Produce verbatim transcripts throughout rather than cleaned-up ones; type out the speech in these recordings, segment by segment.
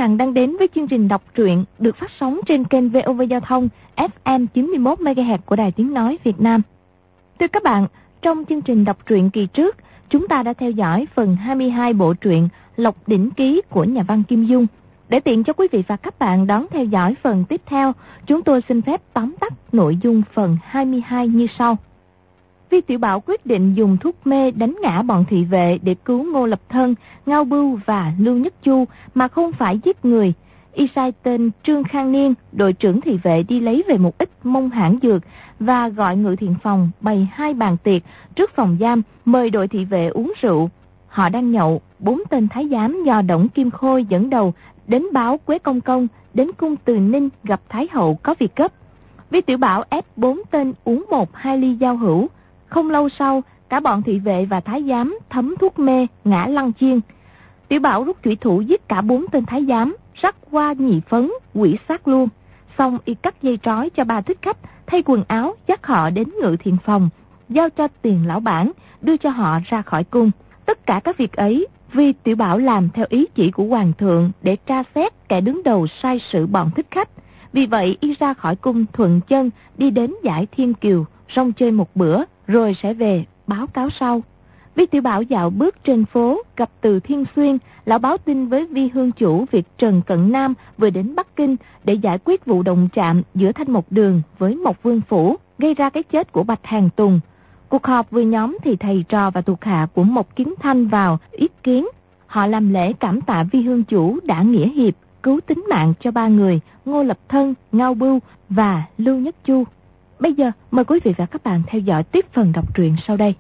bạn đang đến với chương trình đọc truyện được phát sóng trên kênh vê o vê Giao thông ép em chín mươi mốt mê ga héc của Đài Tiếng Nói Việt Nam. Thưa các bạn, trong chương trình đọc truyện kỳ trước, chúng ta đã theo dõi phần hai mươi hai bộ truyện Lộc Đỉnh Ký của nhà văn Kim Dung. Để tiện cho quý vị và các bạn đón theo dõi phần tiếp theo, chúng tôi xin phép tóm tắt nội dung phần hai mươi hai như sau. Vi Tiểu Bảo quyết định dùng thuốc mê đánh ngã bọn thị vệ để cứu Ngô Lập Thân, Ngao Bưu và Lưu Nhất Chu mà không phải giết người. Y sai tên Trương Khang Niên, đội trưởng thị vệ đi lấy về một ít mông hãng dược và gọi Ngự Thiện Phòng bày hai bàn tiệc trước phòng giam mời đội thị vệ uống rượu. Họ đang nhậu, bốn tên thái giám do Đổng Kim Khôi dẫn đầu đến báo Quế Công Công đến cung Từ Ninh gặp Thái Hậu có việc gấp. Vi Tiểu Bảo ép bốn tên uống một hai ly giao hữu. Không lâu sau, cả bọn thị vệ và thái giám thấm thuốc mê ngã lăn chiên. Tiểu Bảo rút chủy thủ giết cả bốn tên thái giám, rắc qua nhị phấn, quỷ xác luôn. Xong y cắt dây trói cho ba thích khách, thay quần áo, dắt họ đến Ngự Thiện Phòng, giao cho tiền lão bản, đưa cho họ ra khỏi cung. Tất cả các việc ấy, vì Tiểu Bảo làm theo ý chỉ của hoàng thượng để tra xét kẻ đứng đầu sai sự bọn thích khách. Vì vậy y ra khỏi cung thuận chân đi đến dải Thiên Kiều, rong chơi một bữa, rồi sẽ về báo cáo sau. Vi Tiểu Bảo dạo bước trên phố, gặp Từ Thiên Xuyên, lão báo tin với Vi Hương Chủ việc Trần Cận Nam vừa đến Bắc Kinh để giải quyết vụ động chạm giữa Thanh Mộc Đường với Mộc Vương Phủ, gây ra cái chết của Bạch Hàng Tùng. Cuộc họp vừa nhóm thì thầy trò và thuộc hạ của Mộc Kiến Thanh vào ý kiến. Họ làm lễ cảm tạ Vi Hương Chủ đã nghĩa hiệp, cứu tính mạng cho ba người Ngô Lập Thân, Ngao Bưu và Lưu Nhất Chu. Bây giờ mời quý vị và các bạn theo dõi tiếp phần đọc truyện sau đây.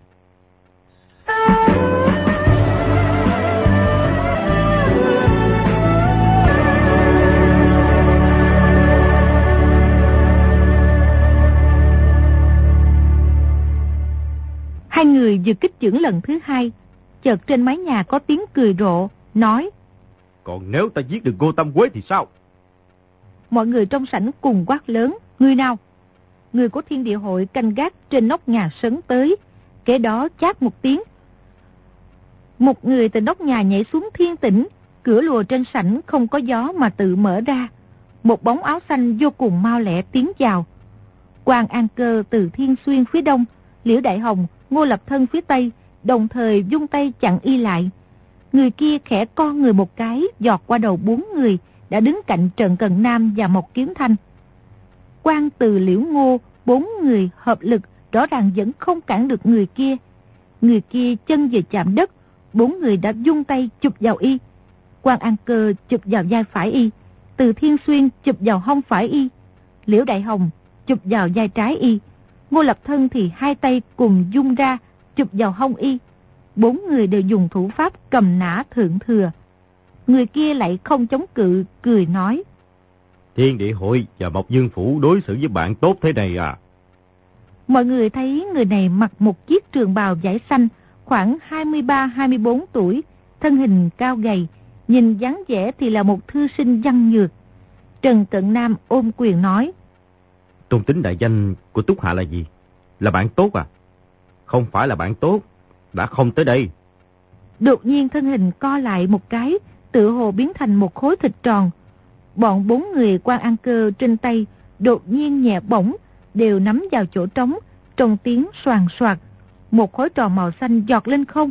Hai người vừa kích chưởng lần thứ hai, chợt trên mái nhà có tiếng cười rộ, nói: Còn nếu ta giết được Ngô Tam Quế thì sao? Mọi người trong sảnh cùng quát lớn: Người nào? Người của Thiên Địa Hội canh gác trên nóc nhà sấn tới, kế đó chát một tiếng. Một người từ nóc nhà nhảy xuống thiên tĩnh, cửa lùa trên sảnh không có gió mà tự mở ra. Một bóng áo xanh vô cùng mau lẹ tiến vào. Quan An Cơ từ Thiên Xuyên phía đông, Liễu Đại Hồng, Ngô Lập Thân phía tây, đồng thời vung tay chặn y lại. Người kia khẽ co người một cái, giọt qua đầu bốn người đã đứng cạnh Trần Cận Nam và Mộc Kiến Thanh. Quan Từ, Liễu Ngô, bốn người hợp lực rõ ràng vẫn không cản được người kia. Người kia chân vừa chạm đất, bốn người đã vung tay chụp vào y. Quan An Cơ chụp vào vai phải y, Từ Thiên Xuyên chụp vào hông phải y, Liễu Đại Hồng chụp vào vai trái y, Ngô Lập Thân thì hai tay cùng vung ra chụp vào hông y. Bốn người đều dùng thủ pháp cầm nã thượng thừa. Người kia lại không chống cự, cười nói: Thiên Địa Hội và Mộc Vương Phủ đối xử với bạn tốt thế này à? Mọi người thấy người này mặc một chiếc trường bào vải xanh, khoảng hai mươi ba hai mươi bốn tuổi, thân hình cao gầy, nhìn dáng vẻ thì là một thư sinh văn nhược. Trần Cận Nam ôm quyền nói: Tôn tính đại danh của Túc Hạ là gì? Là bạn tốt à? Không phải là bạn tốt, đã không tới đây. Đột nhiên thân hình co lại một cái, tự hồ biến thành một khối thịt tròn. Bọn bốn người Quan An Cơ trên tay đột nhiên nhẹ bổng, đều nắm vào chỗ trống, trong tiếng xoàn xoạt, một khối tròn màu xanh giọt lên không.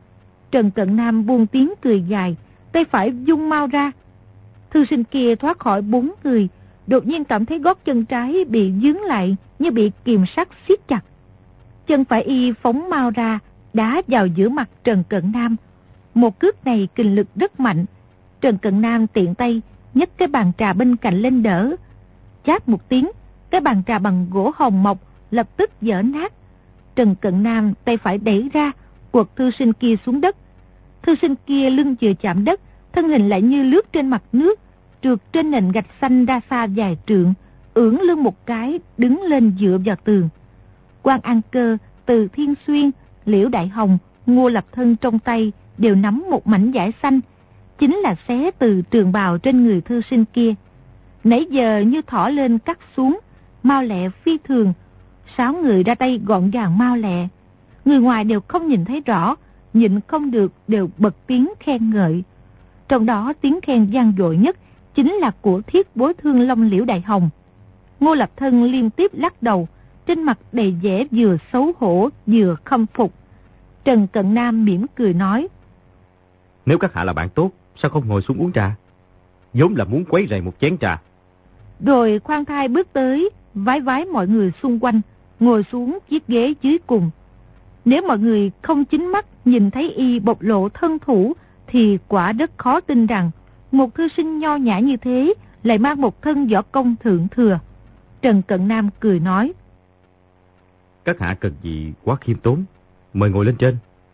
Trần Cận Nam buông tiếng cười dài, tay phải vung mau ra. Thư sinh kia thoát khỏi bốn người, đột nhiên cảm thấy gót chân trái bị dướng lại như bị kìm sắt siết chặt. Chân phải y phóng mau ra, đá vào giữa mặt Trần Cận Nam. Một cước này kình lực rất mạnh. Trần Cận Nam tiện tay nhấc cái bàn trà bên cạnh lên đỡ. Chát một tiếng, cái bàn trà bằng gỗ hồng mộc lập tức vỡ nát. Trần Cận Nam tay phải đẩy ra, quật thư sinh kia xuống đất. Thư sinh kia lưng vừa chạm đất, thân hình lại như lướt trên mặt nước, trượt trên nền gạch xanh ra xa vài trượng, ưỡn lưng một cái, đứng lên dựa vào tường. Quan An Cơ, Từ Thiên Xuyên, Liễu Đại Hồng, Ngô Lập Thân trong tay đều nắm một mảnh vải xanh, chính là xé từ trường bào trên người thư sinh kia. Nãy giờ như thỏ lên cắt xuống, mau lẹ phi thường. Sáu người ra tay gọn gàng mau lẹ. Người ngoài đều không nhìn thấy rõ, nhịn không được đều bật tiếng khen ngợi. Trong đó tiếng khen vang dội nhất chính là của Thiết Bối Thương Long Liễu Đại Hồng. Ngô Lập Thân liên tiếp lắc đầu, trên mặt đầy vẻ vừa xấu hổ vừa khâm phục. Trần Cận Nam mỉm cười nói: Nếu các hạ là bạn tốt, sao không ngồi xuống uống trà? Vốn là muốn quấy rầy một chén trà. Rồi khoan thai bước tới, vái vái mọi người xung quanh, ngồi xuống chiếc ghế dưới cùng. Nếu mọi người không chính mắt nhìn thấy y bộc lộ thân thủ, thì quả rất khó tin rằng một thư sinh nho nhã như thế lại mang một thân võ công thượng thừa. Trần Cận Nam cười nói: Các hạ cần gì quá khiêm tốn, mời ngồi lên trên.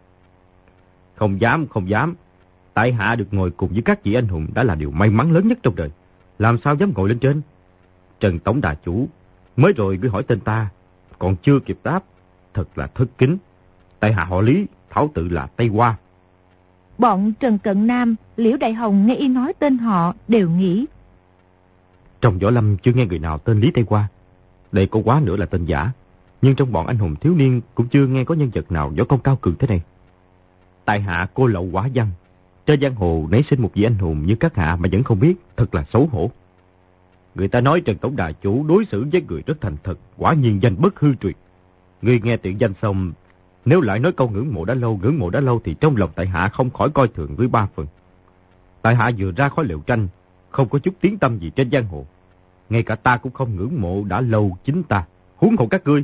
Không dám, không dám. Tại hạ được ngồi cùng với các vị anh hùng đã là điều may mắn lớn nhất trong đời. Làm sao dám ngồi lên trên? Trần Tổng Đà Chủ, mới rồi ngươi hỏi tên ta, còn chưa kịp đáp, thật là thất kính. Tại hạ họ Lý, thảo tự là Tây Hoa. Bọn Trần Cận Nam, Liễu Đại Hồng nghe y nói tên họ đều nghĩ: Trong võ lâm chưa nghe người nào tên Lý Tây Hoa. Đây có quá nữa là tên giả. Nhưng trong bọn anh hùng thiếu niên cũng chưa nghe có nhân vật nào võ công cao cường thế này. Tại hạ cô lậu quả văn, trên giang hồ nảy sinh một vị anh hùng như các hạ mà vẫn không biết, thật là xấu hổ. Người ta nói Trần Tổng Đà Chủ đối xử với người rất thành thật, quả nhiên danh bất hư truyền. Người nghe tiện danh xong, nếu lại nói câu ngưỡng mộ đã lâu, ngưỡng mộ đã lâu thì trong lòng tại hạ không khỏi coi thường với ba phần. Tại hạ vừa ra khỏi liều tranh, không có chút tiếng tăm gì trên giang hồ. Ngay cả ta cũng không ngưỡng mộ đã lâu chính ta, huống hộ các ngươi.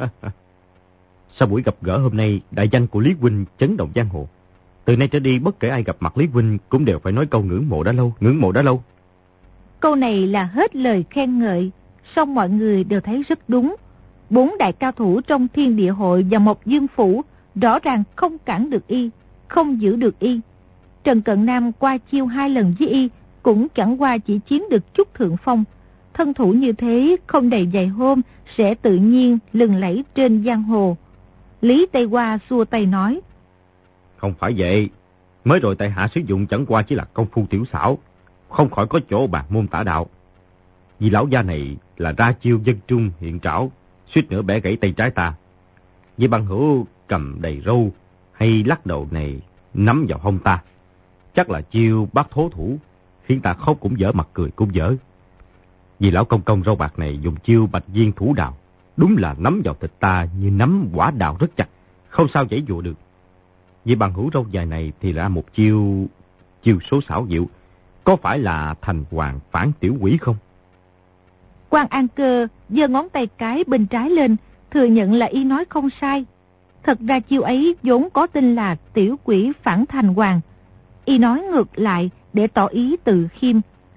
Sau buổi gặp gỡ hôm nay, đại danh của Lý huynh chấn động giang hồ. Từ nay trở đi bất kể ai gặp mặt Lý huynh cũng đều phải nói câu ngưỡng mộ đã lâu, ngưỡng mộ đã lâu. Câu này là hết lời khen ngợi, song mọi người đều thấy rất đúng. Bốn đại cao thủ trong Thiên Địa Hội và Mộc Dương Phủ rõ ràng không cản được y, không giữ được y. Trần Cận Nam qua chiêu hai lần với y cũng chẳng qua chỉ chiếm được chút thượng phong. Thân thủ như thế không đầy vài hôm sẽ tự nhiên lừng lẫy trên giang hồ. Lý Tây Hoa xua tay nói: Không phải vậy, mới rồi tại hạ sử dụng chẳng qua chỉ là công phu tiểu xảo, không khỏi có chỗ bạc môn tả đạo. Vì lão gia này là ra chiêu dân trung hiện trảo, suýt nữa bẻ gãy tay trái ta. Vì bằng hữu cầm đầy râu hay lắc đầu này nắm vào hông ta, chắc là chiêu bắt thố thủ, khiến ta khóc cũng dở, mặt cười cũng dở. Vì lão công công râu bạc này dùng chiêu bạch viên thủ đào, đúng là nắm vào thịt ta như nắm quả đào rất chặt, không sao giãy dụa được. Vì bằng hữu râu dài này thì là một chiêu chiêu số xảo diệu, có phải là thành hoàng phản tiểu quỷ không? Quan An Cơ giơ ngón tay cái bên trái lên, thừa nhận là y nói không sai. Thật ra chiêu ấy vốn có tên là tiểu quỷ phản thành hoàng. Y nói ngược lại để tỏ ý tự khiêm.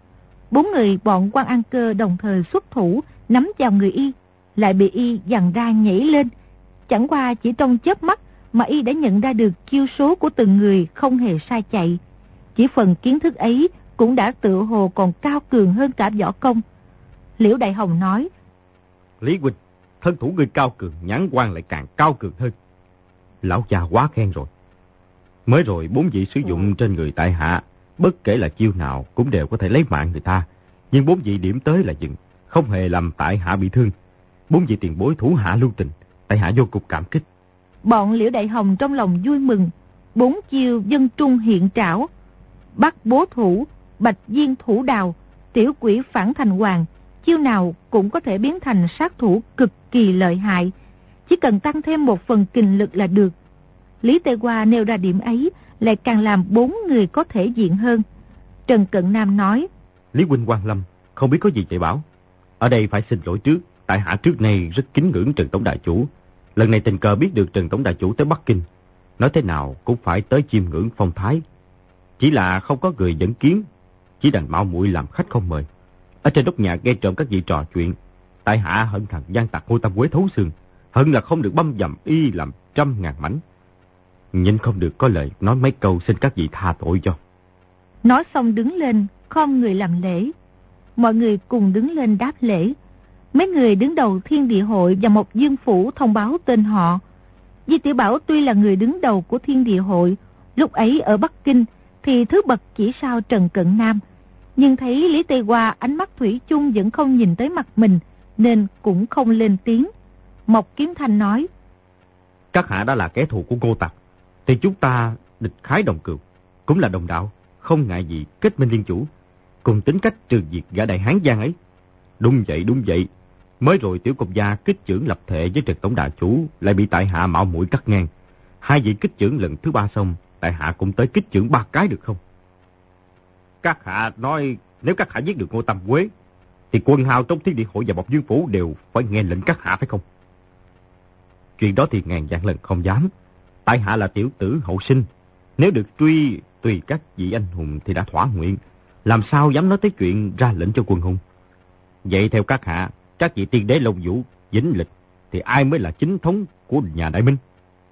Bốn người bọn Quan An Cơ đồng thời xuất thủ, nắm vào người y, lại bị y giằng ra nhảy lên. Chẳng qua chỉ trong chớp mắt mà y đã nhận ra được chiêu số của từng người không hề sai chạy. Chỉ phần kiến thức ấy cũng đã tựa hồ còn cao cường hơn cả võ công. Liễu Đại Hồng nói: Lý huynh, thân thủ người cao cường, nhãn quan lại càng cao cường hơn. Lão già quá khen rồi. Mới rồi bốn vị sử dụng trên người tại hạ, bất kể là chiêu nào cũng đều có thể lấy mạng người ta. Nhưng bốn vị điểm tới là dừng, không hề làm tại hạ bị thương. Bốn vị tiền bối thủ hạ lưu tình, tại hạ vô cùng cảm kích. Bọn Liễu Đại Hồng trong lòng vui mừng. Bốn chiêu dân trung hiện trảo, bắt bố thủ, bạch viên thủ đào, tiểu quỷ phản thành hoàng, chiêu nào cũng có thể biến thành sát thủ cực kỳ lợi hại. Chỉ cần tăng thêm một phần kình lực là được. Lý Tây Hoa nêu ra điểm ấy lại càng làm bốn người có thể diện hơn. Trần Cận Nam nói: Lý huynh quan lâm, không biết có gì dạy bảo. Ở đây phải xin lỗi trước, tại hạ trước nay rất kính ngưỡng Trần Tổng Đại Chủ. Lần này tình cờ biết được Trần Tổng Đại Chủ tới Bắc Kinh, nói thế nào cũng phải tới chiêm ngưỡng phong thái. Chỉ là không có người dẫn kiến, chỉ đành mạo muội làm khách không mời. Ở trên nóc nhà nghe trộm các vị trò chuyện, tại hạ hận thằng gian tặc Ngô Tam Quế thấu xương, hận là không được băm dầm y làm trăm ngàn mảnh. Nhìn không được có lời nói mấy câu xin các vị tha tội cho. Nói xong đứng lên, khom người làm lễ. Mọi người cùng đứng lên đáp lễ. Mấy người đứng đầu Thiên Địa Hội và Mộc Dương Phủ thông báo tên họ. Di Tiểu Bảo tuy là người đứng đầu của Thiên Địa Hội, lúc ấy ở Bắc Kinh thì thứ bậc chỉ sau Trần Cận Nam. Nhưng thấy Lý Tây Hoa ánh mắt thủy chung vẫn không nhìn tới mặt mình, nên cũng không lên tiếng. Mộc Kiếm Thanh nói: Các hạ đã là kẻ thù của Ngô Tặc, thì chúng ta địch khái đồng cừu, cũng là đồng đạo, không ngại gì kết minh liên chủ, cùng tính cách trừ diệt gã đại hán gian ấy. Đúng vậy, đúng vậy. Mới rồi tiểu công gia kích chưởng lập thệ với Trần tổng đà chủ lại bị tại hạ mạo muội cắt ngang. Hai vị kích chưởng lần thứ ba xong, tại hạ cũng tới kích chưởng ba cái được không? Các hạ nói nếu các hạ giết được Ngô Tam Quế, thì quân hào trong Thiên Địa Hội và Bộc Dương Phủ đều phải nghe lệnh các hạ phải không? Chuyện đó thì ngàn vạn lần không dám. Tại hạ là tiểu tử hậu sinh, nếu được truy tùy các vị anh hùng thì đã thỏa nguyện, làm sao dám nói tới chuyện ra lệnh cho quân hùng. Vậy theo các hạ, các vị tiên đế Long Vũ, Vĩnh Lịch thì ai mới là chính thống của nhà Đại Minh?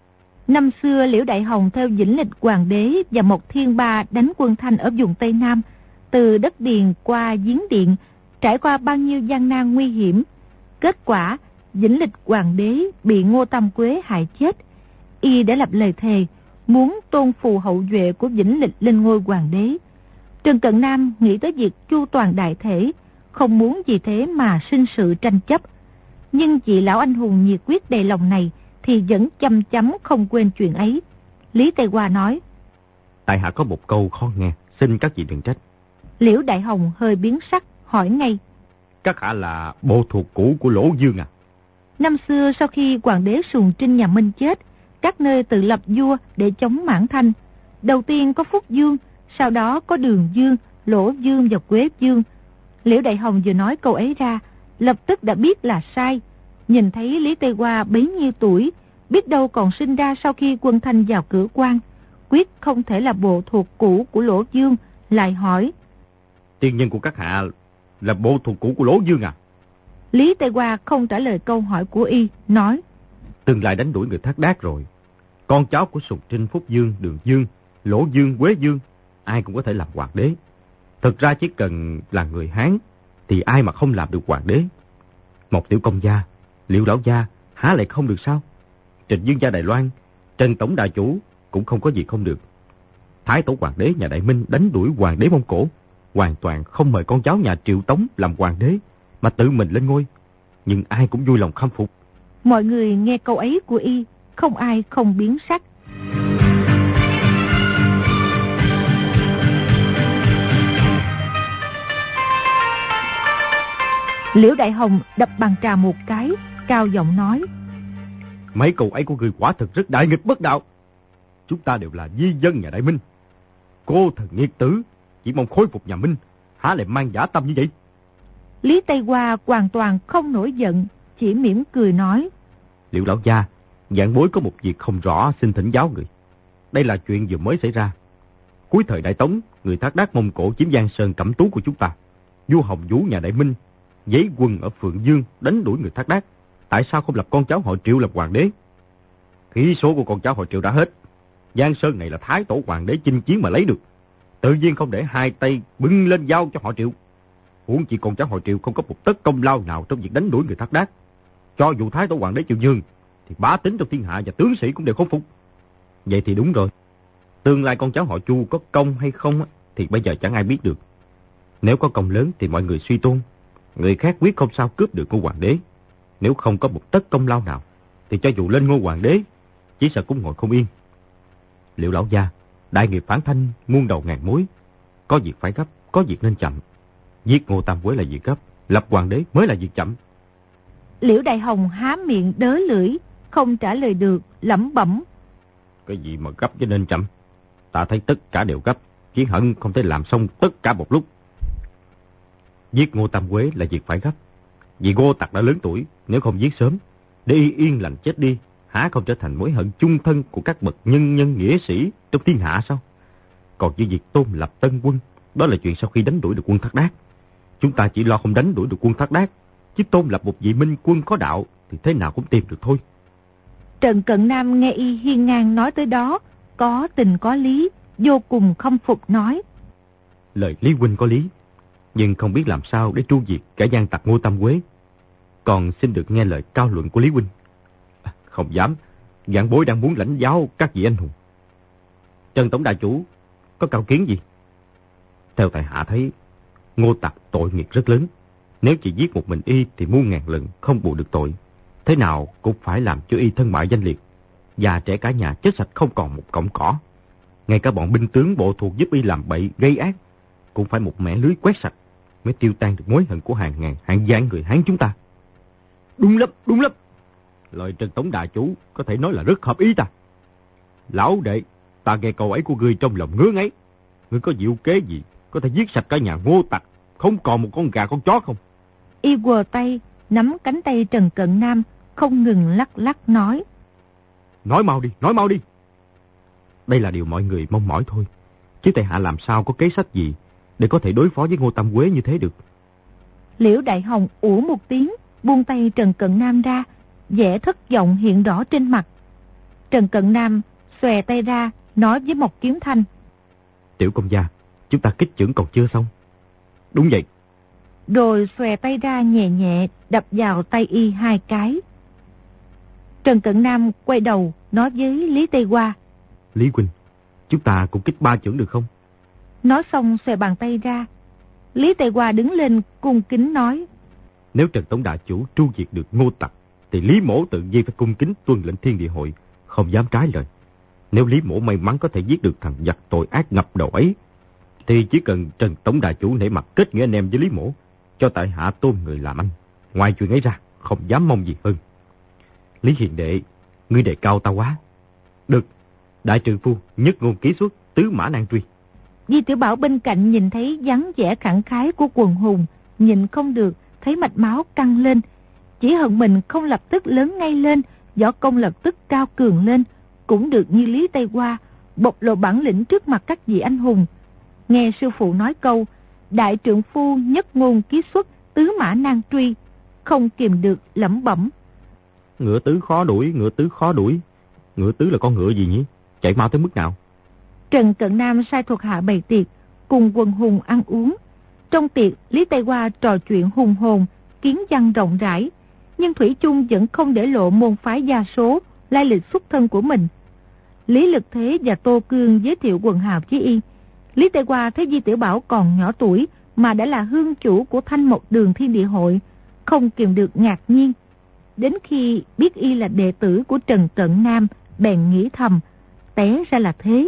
Năm xưa Liễu Đại Hồng theo Vĩnh Lịch hoàng đế và Mộc Thiên Ba đánh quân Thanh ở vùng Tây Nam, từ đất Điền qua Giếng Điện, trải qua bao nhiêu gian nan nguy hiểm. Kết quả, Vĩnh Lịch hoàng đế bị Ngô Tam Quế hại chết. Y đã lập lời thề, muốn tôn phù hậu duệ của Vĩnh Lịch lên ngôi hoàng đế. Trần Cận Nam nghĩ tới việc chu toàn đại thể, không muốn vì thế mà sinh sự tranh chấp. Nhưng vị lão anh hùng nhiệt quyết đầy lòng này thì vẫn chăm chăm không quên chuyện ấy. Lý Tây Hoa nói: Tại hạ có một câu khó nghe, xin các vị đừng trách. Liễu Đại Hồng hơi biến sắc, hỏi ngay: Các hạ là bộ thuộc cũ của Lỗ Dương à? Năm xưa sau khi hoàng đế Sùng Trinh nhà Minh chết, các nơi tự lập vua để chống Mãn Thanh. Đầu tiên có Phúc Dương, sau đó có Đường Dương, Lỗ Dương và Quế Dương. Liễu Đại Hồng vừa nói câu ấy ra, lập tức đã biết là sai. Nhìn thấy Lý Tây Hoa bấy nhiêu tuổi, biết đâu còn sinh ra sau khi quân Thanh vào cửa quan, quyết không thể là bộ thuộc cũ của Lỗ Dương, lại hỏi: Tiên nhân của các hạ là bộ thuộc cũ của Lỗ Dương à? Lý Tây Hoa không trả lời câu hỏi của y, nói: Tương lai đánh đuổi người Thác Đác rồi, con cháu của Sùng Trinh, Phúc Dương, Đường Dương, Lỗ Dương, Quế Dương, ai cũng có thể làm hoàng đế. Thực ra chỉ cần là người Hán thì ai mà không làm được hoàng đế. Một tiểu công gia, Liễu lão gia há lại không được sao? Trịnh Dương gia Đài Loan, Trần tổng đà chủ cũng không có gì không được. Thái tổ hoàng đế nhà Đại Minh đánh đuổi hoàng đế Mông Cổ, hoàn toàn không mời con cháu nhà Triệu Tống làm hoàng đế, mà tự mình lên ngôi. Nhưng ai cũng vui lòng khâm phục. Mọi người nghe câu ấy của y, không ai không biến sắc. Liễu Đại Hồng đập bàn trà một cái, cao giọng nói: Mấy câu ấy của người quả thực rất đại nghịch bất đạo. Chúng ta đều là di dân nhà Đại Minh. Cô thần nghiệt tử chỉ mong khôi phục nhà Minh, há lại mang giả tâm như vậy? Lý Tây Hoa hoàn toàn không nổi giận, chỉ mỉm cười nói: Liễu lão gia, vạn bối có một việc không rõ xin thỉnh giáo người. Đây là chuyện vừa mới xảy ra. Cuối thời Đại Tống, người Thác Đác Mông Cổ chiếm Giang Sơn Cẩm Tú của chúng ta. Vua Hồng Vũ nhà Đại Minh giấy quân ở Phượng Dương đánh đuổi người Thác Đác. Tại sao không lập con cháu họ Triệu làm hoàng đế? Khí số của con cháu họ Triệu đã hết. Giang Sơn này là Thái tổ hoàng đế chinh chiến mà lấy được, tự nhiên không để hai tay bưng lên giao cho họ Triệu. Huống chi con cháu họ Triệu không có một tấc công lao nào trong việc đánh đuổi người Thác Đác. Cho dù Thái tổ hoàng đế chịu nhường, thì bá tính trong thiên hạ và tướng sĩ cũng đều không phục. Vậy thì đúng rồi. Tương lai con cháu họ Chu có công hay không thì bây giờ chẳng ai biết được. Nếu có công lớn thì mọi người suy tôn, người khác quyết không sao cướp được ngôi hoàng đế. Nếu không có một tấc công lao nào, thì cho dù lên ngôi hoàng đế, chỉ sợ cũng ngồi không yên. Liễu lão gia, đại nghiệp phản thanh muôn đầu ngàn mối, có việc phải gấp, có việc nên chậm. Giết Ngô Tam Quế là việc gấp, lập hoàng đế mới là việc chậm. Liễu Đại Hồng há miệng đớ lưỡi, không trả lời được, lẩm bẩm: Cái gì mà gấp cho nên chậm? Ta thấy tất cả đều gấp, chỉ hận không thể làm xong tất cả một lúc. Giết Ngô Tam Quế là việc phải gấp, vì Ngô Tặc đã lớn tuổi, nếu không giết sớm, để y yên lành chết đi, há không trở thành mối hận chung thân của các bậc nhân nhân nghĩa sĩ trong thiên hạ sao? Còn với việc tôn lập tân quân, đó là chuyện sau khi đánh đuổi được quân Thác Đác. Chúng ta chỉ lo không đánh đuổi được quân Thác Đác, chứ tôn lập một vị minh quân có đạo thì thế nào cũng tìm được thôi. Trần Cận Nam nghe y hiên ngang nói tới đó, có tình có lý, vô cùng khâm phục nói: Lời Lý huynh có lý, nhưng không biết làm sao để tru diệt cả gian tặc Ngô Tam Quế. Còn xin được nghe lời cao luận của Lý huynh. À, không dám, vạn bối đang muốn lãnh giáo các vị anh hùng. Trần tổng đại chủ có cao kiến gì? Theo tại hạ thấy, Ngô Tặc tội nghiệp rất lớn. Nếu chỉ giết một mình y thì muôn ngàn lần không bù được tội. Thế nào cũng phải làm cho y thân bại danh liệt, già trẻ cả nhà chết sạch không còn một cọng cỏ. Ngay cả bọn binh tướng bộ thuộc giúp y làm bậy, gây ác, cũng phải một mẻ lưới quét sạch mới tiêu tan được mối hận của hàng ngàn, hàng vạn người Hán chúng ta. Đúng lắm, đúng lắm. Lời Trần Tổng Đà Chủ có thể nói là rất hợp ý ta. Lão đệ, ta nghe câu ấy của ngươi trong lòng ngứa ngáy. Ngươi có diệu kế gì có thể giết sạch cả nhà Ngô tặc, không còn một con gà con chó không? Y quờ tay, nắm cánh tay Trần Cận Nam, không ngừng lắc lắc nói. Nói mau đi, nói mau đi. Đây là điều mọi người mong mỏi thôi. Chứ tại hạ làm sao có kế sách gì để có thể đối phó với Ngô Tam Quế như thế được. Liễu Đại Hồng ủa một tiếng, buông tay Trần Cận Nam ra, vẻ thất vọng hiện rõ trên mặt. Trần Cận Nam xòe tay ra, nói với Mộc Kiếm Thanh. Tiểu công gia, chúng ta kích chưởng còn chưa xong. Đúng vậy. Rồi xòe tay ra nhẹ nhẹ, đập vào tay y hai cái. Trần Cận Nam quay đầu, nói với Lý Tây Hoa. Lý huynh, chúng ta cũng kích ba chưởng được không? Nói xong xòe bàn tay ra. Lý Tây Hoa đứng lên cung kính nói. Nếu Trần Tổng Đà Chủ tru diệt được Ngô tặc, thì Lý Mỗ tự nhiên phải cung kính tuân lệnh Thiên Địa Hội, không dám trái lời. Nếu Lý Mỗ may mắn có thể giết được thằng giặc tội ác ngập đầu ấy, thì chỉ cần Trần Tổng Đà Chủ nể mặt kết nghĩa anh em với Lý Mỗ, cho tại hạ tôn người làm anh. Ngoài chuyện ấy ra, không dám mong gì hơn. Lý Hiền Đệ, ngươi đề cao ta quá. Được, đại trượng phu nhất ngôn ký xuất, tứ mã nan truy. Di Tiểu Bảo bên cạnh nhìn thấy dáng vẻ khẳng khái của quần hùng, nhìn không được, thấy mạch máu căng lên. Chỉ hận mình không lập tức lớn ngay lên, võ công lập tức cao cường lên, cũng được như Lý Tây Hoa, bộc lộ bản lĩnh trước mặt các vị anh hùng. Nghe sư phụ nói câu, đại trượng phu nhất ngôn ký xuất, tứ mã nan truy, không kìm được lẩm bẩm. Ngựa tứ khó đuổi, ngựa tứ khó đuổi. Ngựa tứ là con ngựa gì nhỉ? Chạy mau tới mức nào? Trần Cận Nam sai thuộc hạ bày tiệc, cùng quần hùng ăn uống. Trong tiệc, Lý Tây Hoa trò chuyện hùng hồn, kiến văn rộng rãi, nhưng thủy chung vẫn không để lộ môn phái gia số, lai lịch xuất thân của mình. Lý Lực Thế và Tô Cương giới thiệu quần hào với y. Lý Tây Hoa thấy Di Tiểu Bảo còn nhỏ tuổi mà đã là hương chủ của Thanh Mộc Đường Thiên Địa Hội, không kiềm được ngạc nhiên. Đến khi biết y là đệ tử của Trần Cận Nam, bèn nghĩ thầm, té ra là thế.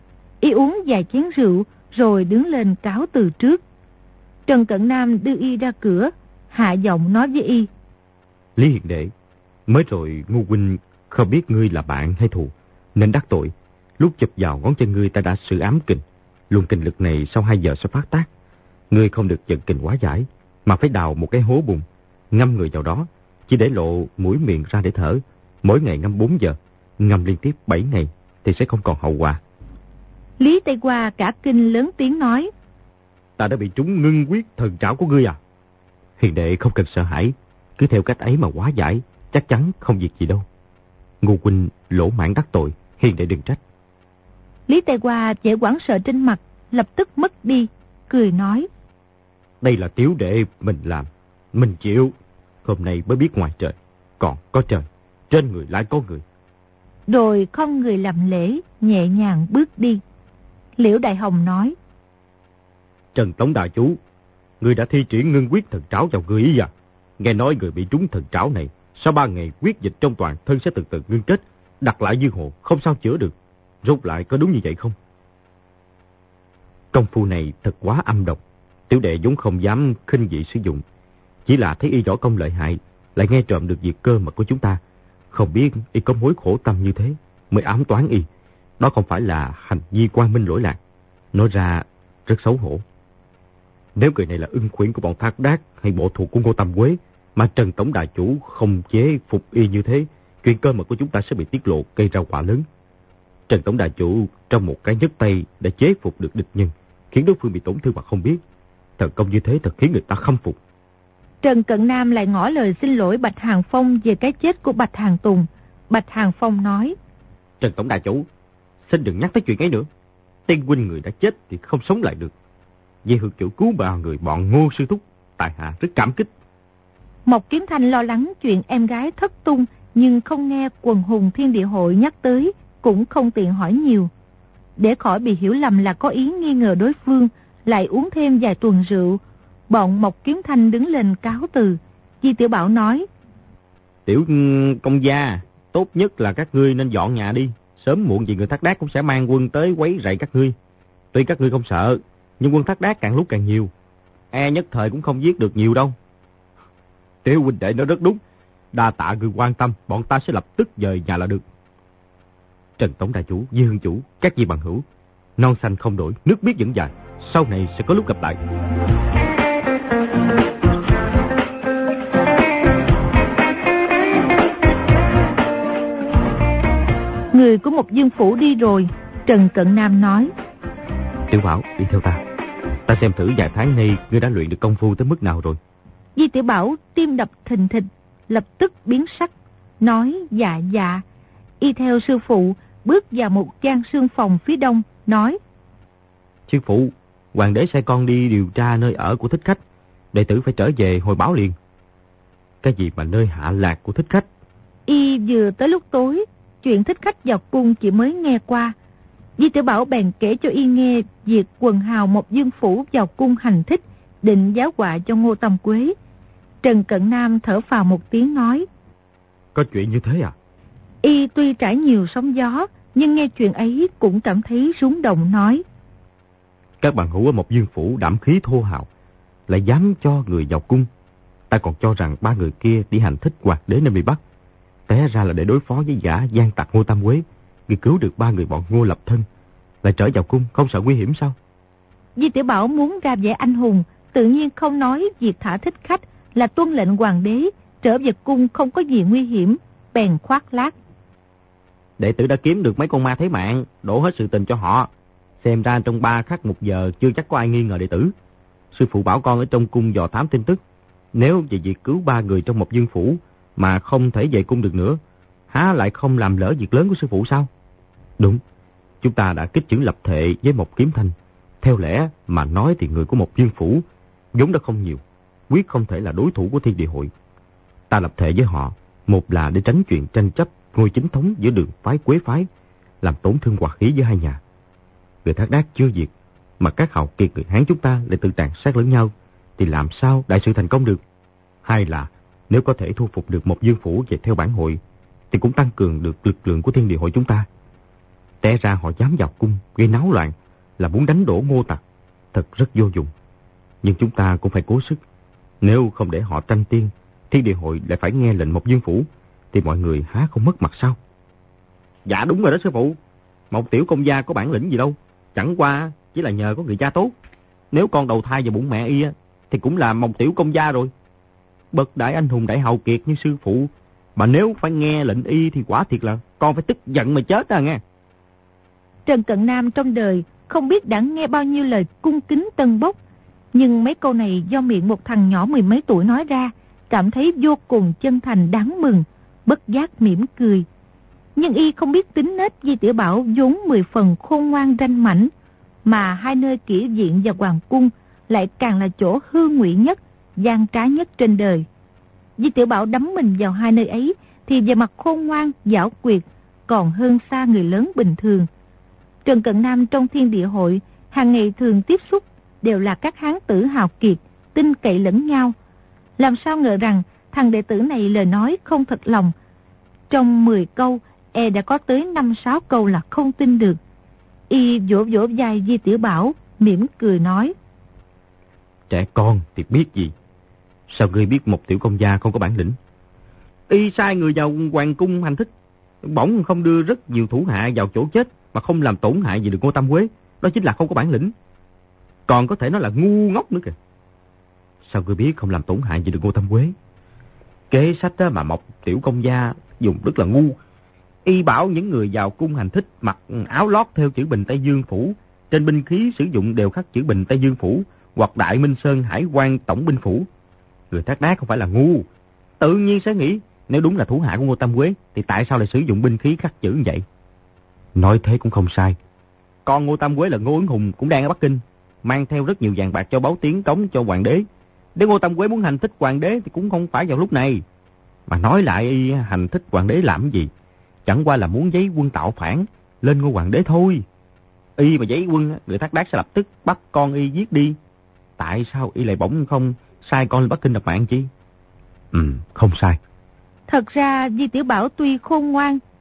Y uống vài chén rượu rồi đứng lên cáo từ trước. Trần Cận Nam đưa y ra cửa, hạ giọng nói với y. Lý Hiền Đệ, mới rồi Ngô huynh không biết ngươi là bạn hay thù, nên đắc tội. Lúc chụp vào ngón chân ngươi ta đã sử ám kình. Luồng kình lực này sau hai giờ sẽ phát tác. Ngươi không được giận kình quá giải, mà phải đào một cái hố bùn, ngâm người vào đó, chỉ để lộ mũi miệng ra để thở. Mỗi ngày ngâm bốn giờ, ngâm liên tiếp bảy ngày thì sẽ không còn hậu quả. Lý Tây Hoa cả kinh lớn tiếng nói. Ta đã bị trúng ngưng quyết thần trảo của ngươi à? Hiền Đệ không cần sợ hãi, cứ theo cách ấy mà hóa giải, chắc chắn không việc gì đâu. Ngô huynh lỗ mãn đắc tội, Hiền Đệ đừng trách. Lý Tây Hoa vẻ hoảng sợ trên mặt lập tức mất đi, cười nói. Đây là tiểu đệ mình làm, mình chịu. Hôm nay mới biết ngoài trời còn có trời, trên người lại có người. Rồi không người làm lễ, nhẹ nhàng bước đi. Liễu Đại Hồng nói. Trần Tổng Đà Chủ, người đã thi triển ngưng quyết thần trảo vào người ý à? Nghe nói người bị trúng thần trảo này, sau ba ngày quyết dịch trong toàn thân sẽ từ từ ngưng kết, đặt lại dương hồ, không sao chữa được. Rốt lại có đúng như vậy không? Công phu này thật quá âm độc, tiểu đệ vốn không dám khinh dị sử dụng. Chỉ là thấy y võ công lợi hại, lại nghe trộm được việc cơ mật của chúng ta. Không biết y có mối khổ tâm như thế, mới ám toán y. Đó không phải là hành vi quang minh lỗi lạc. Nói ra rất xấu hổ. Nếu người này là ưng khuyển của bọn Thác Đác hay bộ thuộc của Ngô Tam Quế, mà Trần Tổng Đà Chủ không chế phục y như thế, chuyện cơ mật của chúng ta sẽ bị tiết lộ, gây ra quả lớn. Trần Tổng Đà Chủ trong một cái nhấc tay đã chế phục được địch nhân, khiến đối phương bị tổn thương mà không biết. Thần công như thế thật khiến người ta khâm phục. Trần Cận Nam lại ngỏ lời xin lỗi Bạch Hàng Phong về cái chết của Bạch Hàng Tùng. Bạch Hàng Phong nói. Trần Tổng Đà Chủ, xin đừng nhắc tới chuyện ấy nữa. Tiên huynh người đã chết thì không sống lại được. Vì hữu chủ cứu ba người bọn Ngô sư thúc, tại hạ rất cảm kích. Mộc Kiếm Thanh lo lắng chuyện em gái thất tung, nhưng không nghe quần hùng Thiên Địa Hội nhắc tới, cũng không tiện hỏi nhiều. Để khỏi bị hiểu lầm là có ý nghi ngờ đối phương, lại uống thêm vài tuần rượu. Bọn Mộc Kiếm Thanh đứng lên cáo từ. Di Tiểu Bảo nói. Tiểu công gia, tốt nhất là các ngươi nên dọn nhà đi. Sớm muộn gì người Thác Đác cũng sẽ mang quân tới quấy rầy các ngươi. Tuy các ngươi không sợ, nhưng quân Thác Đác càng lúc càng nhiều. E nhất thời cũng không giết được nhiều đâu. Tiểu huynh đệ nói rất đúng. Đa tạ người quan tâm, bọn ta sẽ lập tức dời nhà là được. Trần Tổng đại chủ, Di Hương chủ, các vị bằng hữu, non xanh không đổi, nước biếc vẫn dài. Sau này sẽ có lúc gặp lại. Người của một dương phủ đi rồi, Trần Cận Nam nói: Tiểu Bảo, đi theo ta. Ta xem thử vài tháng nay ngươi đã luyện được công phu tới mức nào rồi. Di Tiểu Bảo tim đập thình thịch, lập tức biến sắc, nói dạ dạ. Y theo sư phụ bước vào một gian sương phòng phía đông, nói: Sư phụ, hoàng đế sai con đi điều tra nơi ở của thích khách. Đệ tử phải trở về hồi báo liền. Cái gì mà nơi hạ lạc của thích khách? Y vừa tới lúc tối, chuyện thích khách vào cung chỉ mới nghe qua. Di Tiểu Bảo bèn kể cho Y nghe việc quần hào một dương phủ vào cung hành thích, định giáo họa cho Ngô Tam Quế. Trần Cận Nam thở phào một tiếng nói: Có chuyện như thế à? Y tuy trải nhiều sóng gió, nhưng nghe chuyện ấy cũng cảm thấy rúng động, nói: Các bạn hữu ở một dương phủ đảm khí thô hào, lại dám cho người vào cung. Ta còn cho rằng ba người kia đi hành thích Hoạt Đế nên bị bắt. Té ra là để đối phó với gã gian tặc Ngô Tam Quế. Vì cứu được ba người bọn Ngô Lập Thân, lại trở vào cung, không sợ nguy hiểm sao? Di Tiểu Bảo muốn ra vẻ anh hùng, tự nhiên không nói việc thả thích khách là tuân lệnh hoàng đế, trở về cung không có gì nguy hiểm, bèn khoác lác: Đệ tử đã kiếm được mấy con ma thế mạng, đổ hết sự tình cho họ. Xem ra trong ba khắc một giờ chưa chắc có ai nghi ngờ đệ tử. Sư phụ bảo con ở trong cung dò thám tin tức. Nếu về việc cứu ba người trong một dương phủ mà không thể về cung được nữa, há lại không làm lỡ việc lớn của sư phụ sao? Đúng, chúng ta đã kích chưởng lập thệ với một kiếm thanh. Theo lẽ mà nói thì người của một dương phủ vốn đã không nhiều, quyết không thể là đối thủ của Thiên Địa Hội. Ta lập thệ với họ, một là để tránh chuyện tranh chấp ngôi chính thống giữa Đường phái Quế phái, làm tổn thương hòa khí giữa hai nhà. Người Thác Đác chưa diệt, mà các hào kiệt người Hán chúng ta lại tự tàn sát lẫn nhau, thì làm sao đại sự thành công được? Hai là nếu có thể thu phục được một dương phủ về theo bản hội, thì cũng tăng cường được lực lượng của Thiên Địa Hội chúng ta. Té ra họ dám vào cung gây náo loạn là muốn đánh đổ Ngô tặc, thật rất vô dụng. Nhưng chúng ta cũng phải cố sức. Nếu không để họ tranh tiên, Thiên Địa Hội lại phải nghe lệnh một dương phủ, thì mọi người há không mất mặt sao? Dạ đúng rồi đó sư phụ. Một tiểu công gia có bản lĩnh gì đâu, chẳng qua chỉ là nhờ có người cha tốt. Nếu con đầu thai vào bụng mẹ y á, thì cũng là một tiểu công gia rồi. Bậc đại anh hùng đại hào kiệt như sư phụ, mà nếu phải nghe lệnh y thì quả thiệt là con phải tức giận mà chết à nghe. Trần Cận Nam trong đời không biết đã nghe bao nhiêu lời cung kính tân bốc, nhưng mấy câu này do miệng một thằng nhỏ mười mấy tuổi nói ra, cảm thấy vô cùng chân thành đáng mừng, bất giác mỉm cười. Nhưng y không biết tính nết Di Tiểu Bảo vốn mười phần khôn ngoan ranh mãnh, mà hai nơi kỷ viện và hoàng cung lại càng là chỗ hư ngụy nhất, gian trá nhất trên đời. Di Tiểu Bảo đắm mình vào hai nơi ấy thì về mặt khôn ngoan, giảo quyệt còn hơn xa người lớn bình thường. Trần Cận Nam trong Thiên Địa Hội hàng ngày thường tiếp xúc đều là các hán tử hào kiệt, tin cậy lẫn nhau. Làm sao ngờ rằng thằng đệ tử này lời nói không thật lòng. Trong mười câu, e đã có tới năm sáu câu là không tin được. Y vỗ vỗ vai Di Tiểu Bảo, mỉm cười nói: Trẻ con thì biết gì, sao ngươi biết một tiểu công gia không có bản lĩnh? Y sai người vào hoàng cung hành thích, bỗng không đưa rất nhiều thủ hạ vào chỗ chết mà không làm tổn hại gì được Ngô Tam Quế, đó chính là không có bản lĩnh. Còn có thể nói là ngu ngốc nữa kìa. Sao ngươi biết không làm tổn hại gì được Ngô Tam Quế? Kế sách đó mà một tiểu công gia dùng rất là ngu. Y bảo những người vào cung hành thích mặc áo lót theo chữ Bình Tây Dương Phủ, trên binh khí sử dụng đều khắc chữ Bình Tây Dương Phủ hoặc Đại Minh Sơn Hải quan Tổng binh phủ. Người Thác Đác không phải là ngu, tự nhiên sẽ nghĩ nếu đúng là thủ hạ của Ngô Tam Quế thì tại sao lại sử dụng binh khí khắc chữ như vậy? Nói thế cũng không sai. Con Ngô Tam Quế là Ngô Ứng Hùng cũng đang ở Bắc Kinh, mang theo rất nhiều vàng bạc cho báo tiếng cống cho hoàng đế. Nếu Ngô Tam Quế muốn hành thích hoàng đế thì cũng không phải vào lúc này. Mà nói lại y hành thích hoàng đế làm gì? Chẳng qua là muốn giấy quân tạo phản lên ngôi hoàng đế thôi. Y mà giấy quân, người Thác Đác sẽ lập tức bắt con y giết đi. Tại sao y lại bỗng không sai con lên Bắc Kinh nạp mạng chi? Ừ, không sai. Thật ra Di Tiểu Bảo tuy khôn ngoan,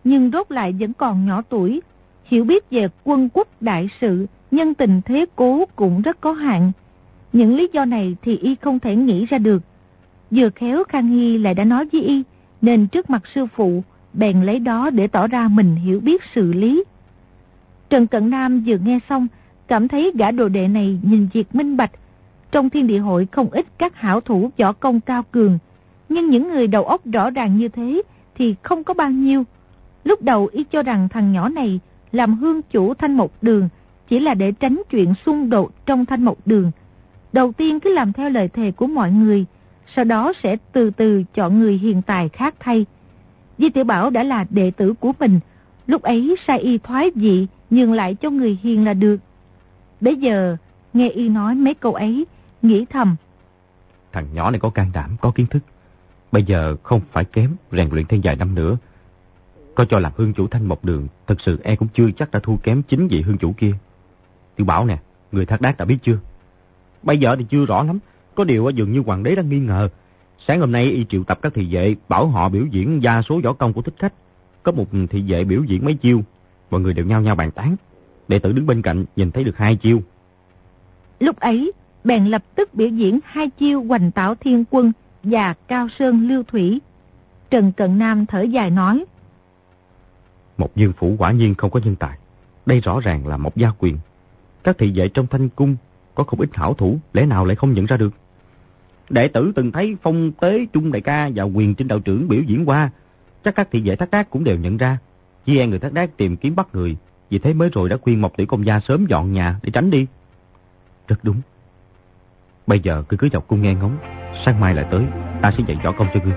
nhưng rốt lại vẫn còn nhỏ tuổi. Hiểu biết về quân quốc đại sự, nhân tình thế cố cũng rất có hạn. Những lý do này thì y không thể nghĩ ra được. Vừa khéo Khang Hy lại đã nói với y, nên trước mặt sư phụ, bèn lấy đó để tỏ ra mình hiểu biết sự lý. Trần Cận Nam vừa nghe xong, cảm thấy gã đồ đệ này nhìn việc minh bạch. Trong thiên địa hội không ít các hảo thủ võ công cao cường, nhưng những người đầu óc rõ ràng như thế thì không có bao nhiêu. Lúc đầu y cho rằng thằng nhỏ này làm hương chủ Thanh Mộc Đường chỉ là để tránh chuyện xung đột trong Thanh Mộc Đường. Đầu tiên cứ làm theo lời thề của mọi người, sau đó sẽ từ từ chọn người hiền tài khác thay. Di Tiểu Bảo đã là đệ tử của mình, lúc ấy sai y thoái vị nhường lại cho người hiền là được. Bây giờ nghe y nói mấy câu ấy, nghĩ thầm: thằng nhỏ này có can đảm, có kiến thức. Bây giờ không phải kém, rèn luyện thêm vài năm nữa. Có cho làm hương chủ Thanh Mộc Đường, thật sự e cũng chưa chắc đã thua kém chính vị hương chủ kia. Tiểu Bảo nè, người Thác Đác đã biết chưa? Bây giờ thì chưa rõ lắm, có điều dường như hoàng đế đang nghi ngờ. Sáng hôm nay y triệu tập các thị vệ, bảo họ biểu diễn gia số võ công của Thích Khách. Có một thị vệ biểu diễn mấy chiêu, mọi người đều nhao nhao bàn tán. Đệ tử đứng bên cạnh nhìn thấy được hai chiêu. Lúc ấy bèn lập tức biểu diễn hai chiêu Hoành Tảo Thiên Quân và Cao Sơn Lưu Thủy. Trần Cận Nam thở dài nói: Một Dương phủ quả nhiên không có nhân tài. Đây rõ ràng là một gia quyền. Các thị vệ trong Thanh Cung có không ít hảo thủ, lẽ nào lại không nhận ra được? Đệ tử từng thấy Phong Tế Trung đại ca và Quyền Trinh đạo trưởng biểu diễn qua, chắc các thị vệ Thác Đác cũng đều nhận ra. Chỉ e người Thác Đác tìm kiếm bắt người, vì thế mới rồi đã khuyên Mộc Tiểu công gia sớm dọn nhà để tránh đi. Rất đúng. Bây giờ cứ cứ dọc cung nghe ngóng, sáng mai lại tới, ta sẽ dạy võ công cho ngươi.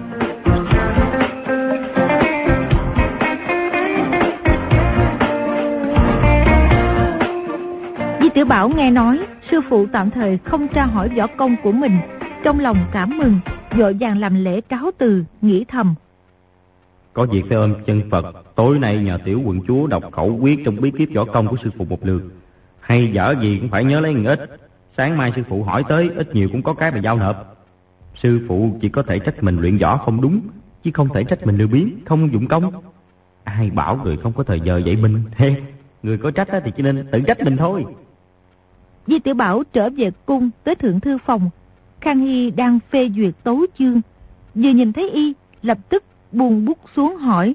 Di Tiểu Bảo nghe nói sư phụ tạm thời không tra hỏi võ công của mình, trong lòng cảm mừng, vội vàng làm lễ cáo từ, nghĩ thầm: Có việc phải ôm chân Phật, tối nay nhờ tiểu quận chúa đọc khẩu quyết trong bí kíp võ công của sư phụ một lượt. Hay dở gì cũng phải nhớ lấy một ít. Sáng mai sư phụ hỏi tới, ít nhiều cũng có cái mà giao nộp. Sư phụ chỉ có thể trách mình luyện võ không đúng, chứ không thể trách mình lười biếng, không dụng công. Ai bảo người không có thời giờ dạy mình. He, người có trách thì chỉ nên tự trách mình thôi. Di Tiểu Bảo trở về cung tới thượng thư phòng. Khang Hy đang phê duyệt tấu chương, vừa nhìn thấy y lập tức buông bút xuống hỏi: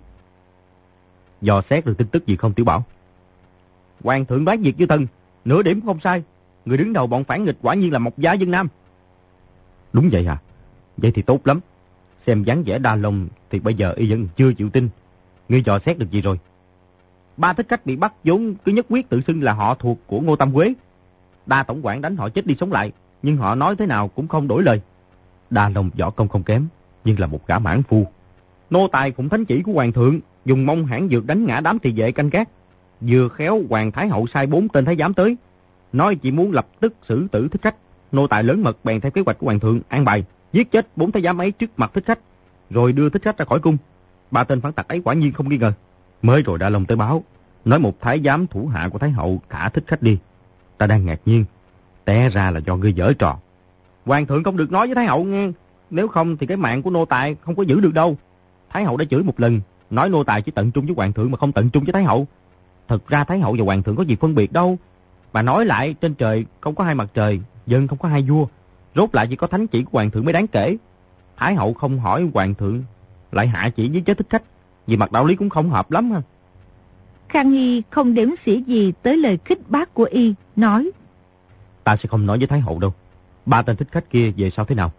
Dò xét được tin tức gì không Tiểu Bảo? Hoàng thượng đoán việc với thần, nửa điểm không sai. Người đứng đầu bọn phản nghịch quả nhiên là Mộc Gia Vân Nam. Đúng vậy à? Vậy thì tốt lắm. Xem dáng vẻ đa lòng thì bây giờ y vẫn chưa chịu tin. Ngươi dò xét được gì rồi? Ba Thích Khách bị bắt vốn cứ nhất quyết tự xưng là họ thuộc của Ngô Tam Quế. Đa tổng quản đánh họ chết đi sống lại, nhưng họ nói thế nào cũng không đổi lời. Đa Long võ công không kém, nhưng là một gã mãn phu. Nô tài cũng thánh chỉ của hoàng thượng, dùng mông hãn dược đánh ngã đám thị vệ canh gác. Vừa khéo hoàng thái hậu sai bốn tên thái giám tới, nói chỉ muốn lập tức xử tử Thích Khách. Nô tài lớn mật bèn theo kế hoạch của hoàng thượng an bài, giết chết bốn thái giám ấy trước mặt Thích Khách, rồi đưa Thích Khách ra khỏi cung. Ba tên phản tặc ấy quả nhiên không nghi ngờ. Mới rồi Đa Long tới báo, nói một thái giám thủ hạ của thái hậu thả Thích Khách đi. Ta đang ngạc nhiên, té ra là do ngươi giở trò. Hoàng thượng không được nói với thái hậu nghe, nếu không thì cái mạng của nô tài không có giữ được đâu. Thái hậu đã chửi một lần, nói nô tài chỉ tận trung với hoàng thượng mà không tận trung với thái hậu. Thật ra thái hậu và hoàng thượng có gì phân biệt đâu. Bà nói lại, trên trời không có hai mặt trời, dân không có hai vua, rốt lại chỉ có thánh chỉ của hoàng thượng mới đáng kể. Thái hậu không hỏi hoàng thượng, lại hạ chỉ giết chết Thích Khách, vì mặt đạo lý cũng không hợp lắm ha. Khang Hy không đếm xỉa gì tới lời khích bác của y, nói: Ta sẽ không nói với thái hậu đâu. Ba tên Thích Khách kia về sau thế nào?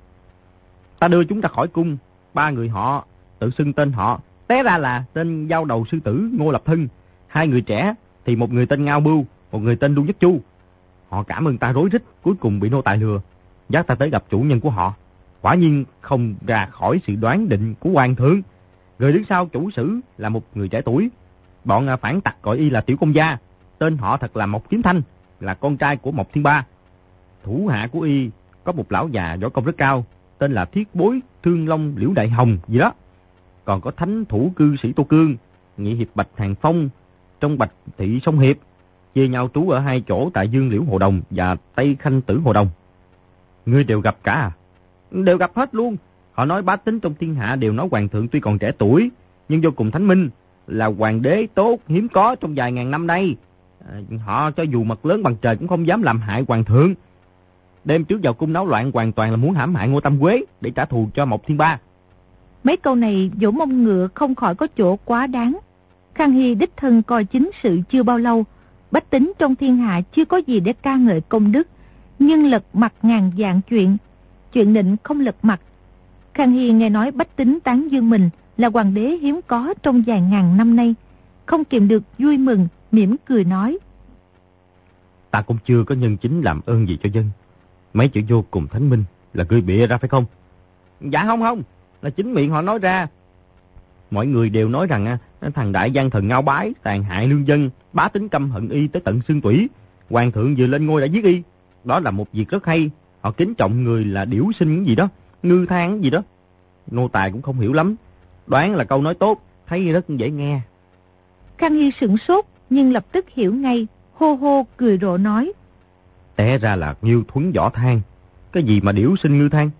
Ta đưa chúng ta khỏi cung, ba người họ tự xưng tên họ, té ra là tên giao đầu sư tử Ngô Lập Thân. Hai người trẻ thì một người tên Ngao Bưu, một người tên Lưu Nhất Chu. Họ cảm ơn ta rối rít, cuối cùng bị nô tài lừa, dắt ta tới gặp chủ nhân của họ. Quả nhiên không ra khỏi sự đoán định của hoàng thượng. Người đứng sau chủ sử là một người trẻ tuổi. Bọn phản tặc gọi y là Tiểu Công Gia, tên họ thật là Mộc Kiếm Thanh, là con trai của Mộc Thiên Ba. Thủ hạ của y có một lão già võ công rất cao, tên là Thiết Bối Thương Long Liễu Đại Hồng gì đó. Còn có thánh thủ cư sĩ Tô Cương, nhị hiệp Bạch Hàng Phong trong Bạch Thị Sông Hiệp, chia nhau trú ở hai chỗ tại Dương Liễu Hồ Đồng và Tây Khanh Tử Hồ Đồng. Ngươi đều gặp cả à? Đều gặp hết luôn. Họ nói bá tính trong thiên hạ đều nói hoàng thượng tuy còn trẻ tuổi nhưng vô cùng thánh minh, là hoàng đế tốt hiếm có trong vài ngàn năm đây. À, họ cho dù mật lớn bằng trời cũng không dám làm hại hoàng thượng. Đêm trước vào cung náo loạn hoàn toàn là muốn hãm hại Ngô Tam Quế để trả thù cho Mộc Thiên Ba. Mấy câu này vỗ mông ngựa không khỏi có chỗ quá đáng. Khang Hy đích thân coi chính sự chưa bao lâu, bách tính trong thiên hạ chưa có gì để ca ngợi công đức, nhưng lật mặt ngàn vạn chuyện, chuyện định không lật mặt. Khang Hy nghe nói bách tính tán dương mình là hoàng đế hiếm có trong vài ngàn năm nay, không kìm được vui mừng, mỉm cười nói: Ta cũng chưa có nhân chính làm ơn gì cho dân. Mấy chữ vô cùng thánh minh là ngươi bịa ra phải không? Dạ không không, là chính miệng họ nói ra. Mọi người đều nói rằng thằng đại gian thần Ngao Bái tàn hại lương dân, bá tính căm hận y tới tận xương tủy. Hoàng thượng vừa lên ngôi đã giết y. Đó là một việc rất hay. Họ kính trọng người là điểu sinh gì đó, ngư than gì đó. Nô tài cũng không hiểu lắm, đoán là câu nói tốt, thấy rất dễ nghe. Khang Hy sửng sốt nhưng lập tức hiểu ngay, hô hô cười rộ nói: Té ra là Nghiêu Thuấn Võ Than. Cái gì mà điểu sinh ngư than?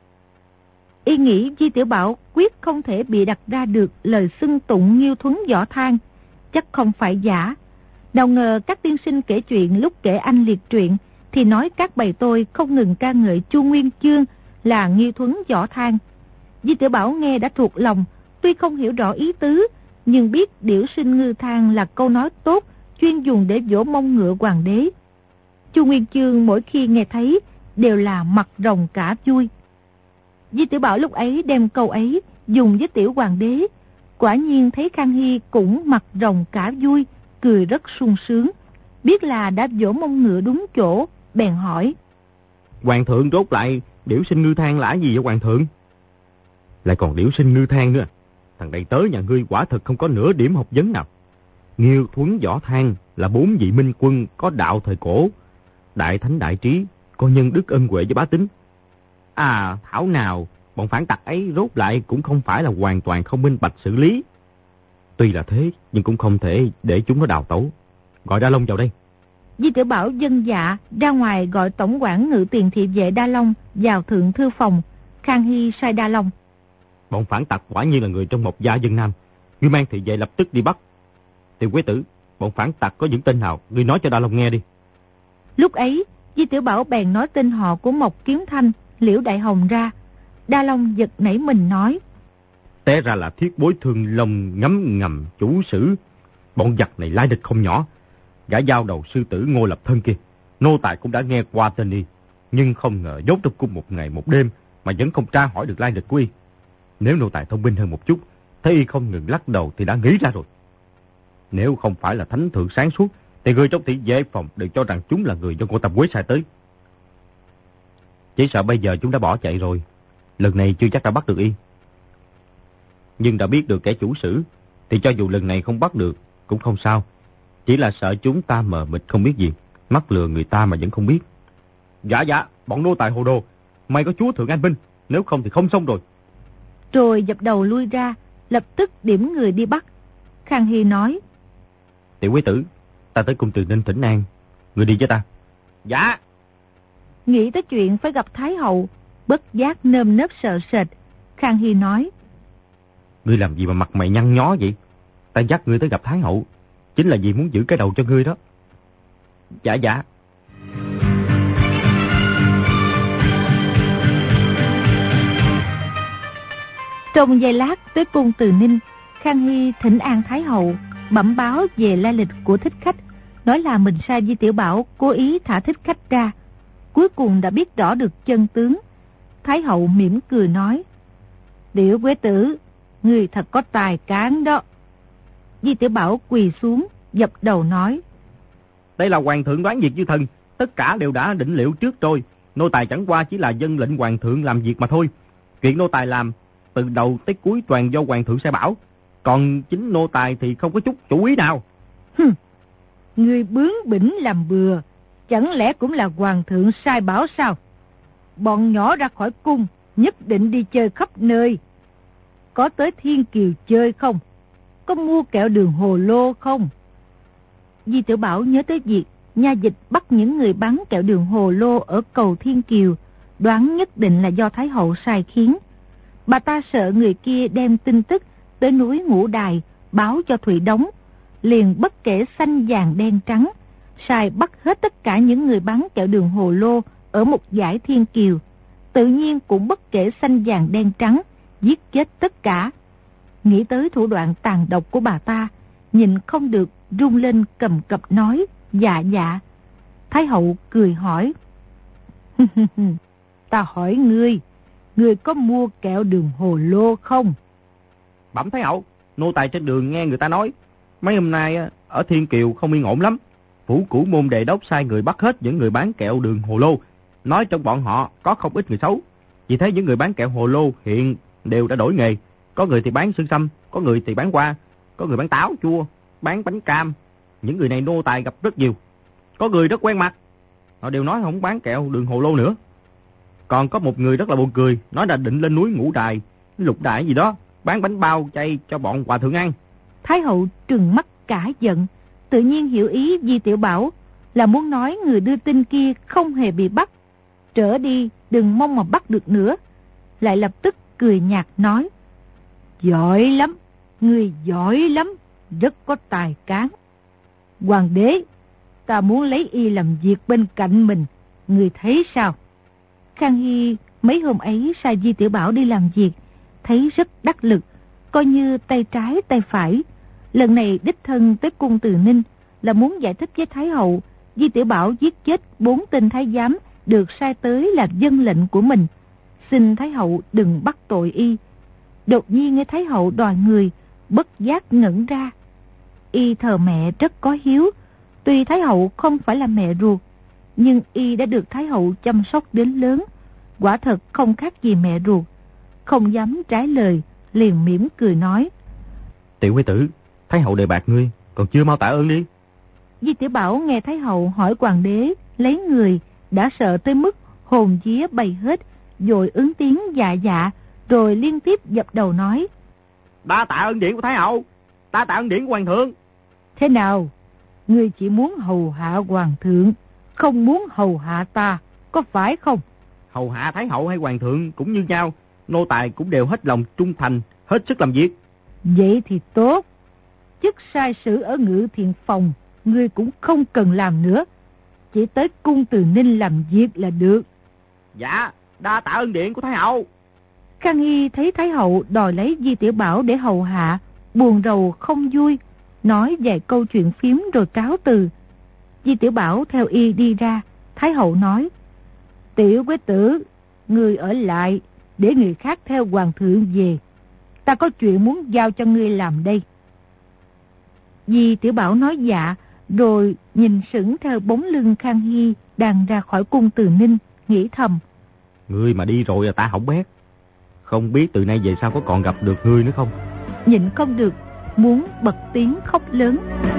Y nghĩ Di Tiểu Bảo quyết không thể bị đặt ra được lời xưng tụng Nghiêu Thuấn Võ Than, chắc không phải giả. Nào ngờ các tiên sinh kể chuyện lúc kể anh liệt truyện thì nói các bầy tôi không ngừng ca ngợi Chu Nguyên Chương là Nghiêu Thuấn Võ Than. Di Tiểu Bảo nghe đã thuộc lòng, tuy không hiểu rõ ý tứ, nhưng biết điểu sinh ngư than là câu nói tốt, chuyên dùng để vỗ mông ngựa hoàng đế. Chu Nguyên Chương mỗi khi nghe thấy đều là mặt rồng cả vui. Di Tiểu Bảo lúc ấy đem câu ấy dùng với tiểu hoàng đế, quả nhiên thấy Khang Hy cũng mặt rồng cả vui, cười rất sung sướng, biết là đã vỗ mông ngựa đúng chỗ, bèn hỏi: Hoàng thượng rốt lại điểu sinh ngư than là gì vậy hoàng thượng? Lại còn điểu sinh ngư than nữa. Thằng đầy tớ nhà ngươi quả thật không có nửa điểm học vấn nào. Nghiêu Thuấn Võ Than là bốn vị minh quân có đạo thời cổ, đại thánh đại trí, có nhân đức ân huệ với bá tính. À, thảo nào bọn phản tặc ấy rốt lại cũng không phải là hoàn toàn không minh bạch xử lý. Tuy là thế, nhưng cũng không thể để chúng nó đào tẩu. Gọi Đa Long vào đây. Di Tiểu Bảo dân dạ ra ngoài gọi tổng quản ngự tiền thị vệ Đa Long vào thượng thư phòng. Khang Hy sai Đa Long: Bọn phản tặc quả nhiên là người trong Mộc gia dân Nam, ngươi mang thị vệ lập tức đi bắt. Tiểu Quế Tử, bọn phản tặc có những tên nào, ngươi nói cho Đa Long nghe đi. Lúc ấy, Di Tiểu Bảo bèn nói tên họ của Mộc Kiếm Thanh, Liễu Đại Hồng ra. Đa Long giật nảy mình nói: Té ra là Thiết Bối Thương Long ngấm ngầm chủ sử. Bọn giặc này lai địch không nhỏ. Gã giao đầu sư tử Ngô Lập Thân kia, nô tài cũng đã nghe qua tên y, nhưng không ngờ dốt trong cung một ngày một đêm mà vẫn không tra hỏi được lai lịch của y. Nếu nô tài thông minh hơn một chút, thấy y không ngừng lắc đầu thì đã nghĩ ra rồi. Nếu không phải là thánh thượng sáng suốt, thì người trong thị vệ phòng đều cho rằng chúng là người do Ngô Tam Quế sai tới. Chỉ sợ bây giờ chúng đã bỏ chạy rồi, lần này chưa chắc đã bắt được y. Nhưng đã biết được kẻ chủ sử, thì cho dù lần này không bắt được cũng không sao. Chỉ là sợ chúng ta mờ mịt không biết gì, mắc lừa người ta mà vẫn không biết. Dạ dạ, bọn nô tài hồ đồ, may có chúa thượng an binh, nếu không thì không xong rồi. Rồi dập đầu lui ra, lập tức điểm người đi bắt. Khang Hy nói: Tiểu Quế Tử, ta tới cung Từ Ninh thỉnh an, người đi với ta. Dạ. Nghĩ tới chuyện phải gặp Thái hậu, bất giác nơm nớp sợ sệt. Khang Hy nói: Ngươi làm gì mà mặt mày nhăn nhó vậy? Ta dắt ngươi tới gặp Thái hậu chính là vì muốn giữ cái đầu cho ngươi đó. Dạ dạ. Trong giây lát tới cung Từ Ninh, Khang Hy thỉnh an Thái hậu, bẩm báo về lai lịch của thích khách, nói là mình sai Di Tiểu Bảo cố ý thả thích khách ra. Cuối cùng đã biết rõ được chân tướng. Thái hậu mỉm cười nói: Tiểu Quế Tử, ngươi thật có tài cán đó. Di Tiểu Bảo quỳ xuống, dập đầu nói: Đây là hoàng thượng đoán việc như thần, tất cả đều đã định liệu trước rồi. Nô tài chẳng qua chỉ là dân lệnh hoàng thượng làm việc mà thôi. Chuyện nô tài làm từ đầu tới cuối toàn do hoàng thượng sai bảo, còn chính nô tài thì không có chút chủ ý nào. Hừm, ngươi bướng bỉnh làm bừa, chẳng lẽ cũng là hoàng thượng sai bảo sao? Bọn nhỏ ra khỏi cung nhất định đi chơi khắp nơi. Có tới Thiên Kiều chơi không? Có mua kẹo đường hồ lô không? Di Tiểu Bảo nhớ tới việc nha dịch bắt những người bán kẹo đường hồ lô ở cầu Thiên Kiều, đoán nhất định là do Thái hậu sai khiến. Bà ta sợ người kia đem tin tức tới núi Ngũ Đài, báo cho Thụy Đống, liền bất kể xanh vàng đen trắng, sai bắt hết tất cả những người bán kẹo đường hồ lô ở một dải thiên kiều, tự nhiên cũng bất kể xanh vàng đen trắng, giết chết tất cả. Nghĩ tới thủ đoạn tàn độc của bà ta, nhìn không được run lên cầm cập nói, dạ dạ. Thái hậu cười hỏi, ta hỏi ngươi, ngươi có mua kẹo đường hồ lô không? Bẩm Thái hậu, nô tài trên đường nghe người ta nói, mấy hôm nay ở Thiên Kiều không yên ổn lắm. Phủ Cửu Môn Đề Đốc sai người bắt hết những người bán kẹo đường hồ lô, nói trong bọn họ có không ít người xấu. Vì thế những người bán kẹo hồ lô hiện đều đã đổi nghề. Có người thì bán sương sâm, có người thì bán hoa, có người bán táo chua, bán bánh cam. Những người này nô tài gặp rất nhiều. Có người rất quen mặt, họ đều nói không bán kẹo đường hồ lô nữa. Còn có một người rất là buồn cười, nói là định lên núi Ngũ Đài, Lục Đại gì đó, bán bánh bao chay cho bọn hòa thượng ăn. Thái hậu trừng mắt cả giận, tự nhiên hiểu ý Di Tiểu Bảo là muốn nói người đưa tin kia không hề bị bắt, trở đi đừng mong mà bắt được nữa. Lại lập tức cười nhạt nói, giỏi lắm, người giỏi lắm, rất có tài cán. Hoàng đế, ta muốn lấy y làm việc bên cạnh mình, người thấy sao? Khang Hy mấy hôm ấy sai Di Tiểu Bảo đi làm việc, thấy rất đắc lực, coi như tay trái tay phải. Lần này đích thân tới cung Từ Ninh là muốn giải thích với Thái hậu, Di Tiểu Bảo giết chết bốn tên thái giám được sai tới là dân lệnh của mình, xin Thái hậu đừng bắt tội y. Đột nhiên nghe Thái hậu đòi người, bất giác ngẩn ra. Y thờ mẹ rất có hiếu, tuy Thái hậu không phải là mẹ ruột, nhưng y đã được Thái hậu chăm sóc đến lớn, quả thật không khác gì mẹ ruột. Không dám trái lời, liền mỉm cười nói, Tiểu Quế Tử, Thái hậu đề bạc ngươi, còn chưa mau tạ ơn đi. Di Tiểu Bảo nghe Thái hậu hỏi hoàng đế lấy người, đã sợ tới mức hồn vía bay hết, rồi ứng tiếng dạ dạ, rồi liên tiếp dập đầu nói, Ta tạ ơn điển của Thái hậu, ta tạ ơn điển của hoàng thượng. Thế nào, ngươi chỉ muốn hầu hạ hoàng thượng, không muốn hầu hạ ta, có phải không? Hầu hạ Thái hậu hay hoàng thượng cũng như nhau, nô tài cũng đều hết lòng trung thành, hết sức làm việc. Vậy thì tốt, chức sai sử ở Ngự Thiện Phòng ngươi cũng không cần làm nữa, chỉ tới cung Từ Ninh làm việc là được. Dạ, đa tạ ơn điện của Thái hậu. Khang Hy thấy Thái hậu đòi lấy Di Tiểu Bảo để hầu hạ, buồn rầu không vui, nói vài câu chuyện phím rồi cáo từ. Di Tiểu Bảo theo y đi ra, Thái hậu nói, Tiểu Quế Tử, ngươi ở lại, để người khác theo hoàng thượng về. Ta có chuyện muốn giao cho ngươi làm đây. Di Tiểu Bảo nói dạ, rồi nhìn sững theo bóng lưng Khang Hy đang ra khỏi cung Từ Ninh, nghĩ thầm, Ngươi mà đi rồi ta hỏng bét. Không biết từ nay về sau có còn gặp được ngươi nữa không? Nhịn không được, muốn bật tiếng khóc lớn.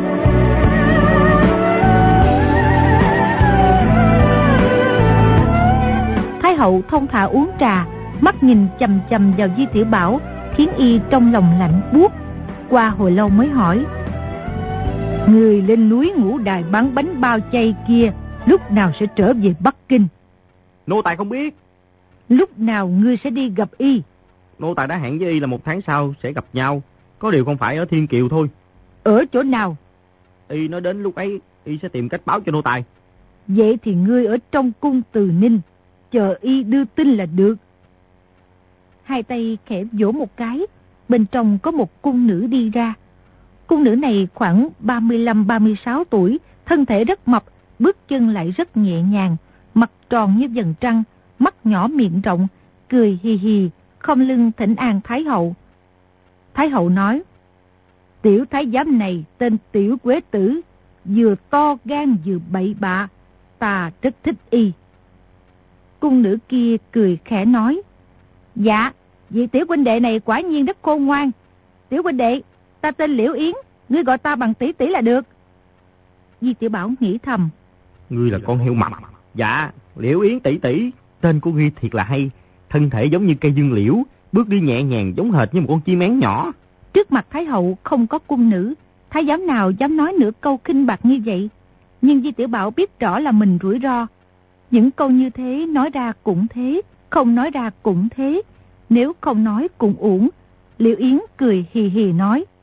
Thái hậu thông thả uống trà, mắt nhìn chằm chằm vào Di Tiểu Bảo, khiến y trong lòng lạnh buốt. Qua hồi lâu mới hỏi, người lên núi Ngũ Đài bán bánh bao chay kia lúc nào sẽ trở về Bắc Kinh? Nô tài không biết. Lúc nào ngươi sẽ đi gặp y? Nô tài đã hẹn với y là một tháng sau sẽ gặp nhau, có điều không phải ở Thiên Kiều thôi. Ở chỗ nào? Y nói đến lúc ấy y sẽ tìm cách báo cho nô tài. Vậy thì ngươi ở trong cung Từ Ninh, chờ y đưa tin là được. Hai tay khẽ vỗ một cái, bên trong có một cung nữ đi ra. Cung nữ này khoảng ba mươi lăm ba mươi sáu tuổi, thân thể rất mập, bước chân lại rất nhẹ nhàng, mặt tròn như vầng trăng, mắt nhỏ miệng rộng, cười hì hì, khom lưng thỉnh an Thái hậu. Thái hậu nói, tiểu thái giám này tên Tiểu Quế Tử, vừa to gan vừa bậy bạ, ta rất thích y. Cung nữ kia cười khẽ nói, dạ, vị tiểu huynh đệ này quả nhiên rất khôn ngoan. Tiểu huynh đệ, ta tên Liễu Yến, ngươi gọi ta bằng tỷ tỷ là được. Di Tiểu Bảo nghĩ thầm, ngươi là con heo mập. Dạ, Liễu Yến tỷ tỷ, tên của ngươi thiệt là hay, thân thể giống như cây dương liễu, bước đi nhẹ nhàng giống hệt như một con chim én nhỏ. Trước mặt Thái hậu không có cung nữ, thái giám nào dám nói nửa câu khinh bạc như vậy. Nhưng Di Tiểu Bảo biết rõ là mình rủi ro. Những câu như thế nói ra cũng thế, không nói ra cũng thế. Nếu không nói cũng uổng. Liễu Yến cười hì hì nói,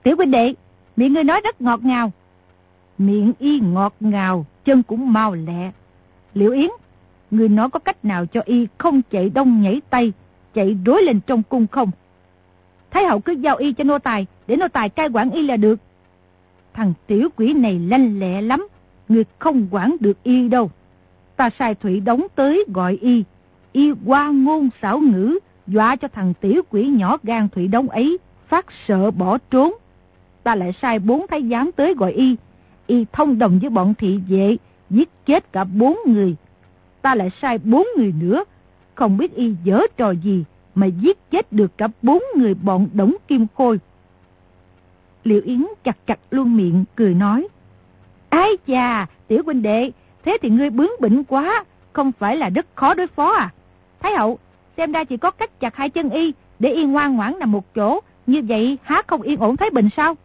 Tiểu huynh đệ, miệng ngươi nói rất ngọt ngào. Miệng y ngọt ngào, chân cũng mau lẹ. Liễu Yến, ngươi nói có cách nào cho y không chạy đông nhảy tây, chạy rối lên trong cung không? Thái hậu cứ giao y cho nô tài, để nô tài cai quản y là được. Thằng tiểu quỷ này lanh lẹ lắm, ngươi không quản được y đâu. Ta sai Thủy Đống tới gọi y, y qua ngôn xảo ngữ, dọa cho thằng tiểu quỷ nhỏ gan Thủy Đống ấy phát sợ bỏ trốn. Ta lại sai bốn thái giám tới gọi y, y thông đồng với bọn thị vệ, giết chết cả bốn người. Ta lại sai bốn người nữa, không biết y giở trò gì mà giết chết được cả bốn người bọn Đổng Kim Khôi. Liễu Yến chặt chặt luôn miệng, cười nói: Ái chà, tiểu huynh đệ, thế thì ngươi bướng bỉnh quá, không phải là rất khó đối phó à? Thái hậu, xem ra chỉ có cách chặt hai chân y, để y ngoan ngoãn nằm một chỗ, như vậy há không yên ổn thái bình sao?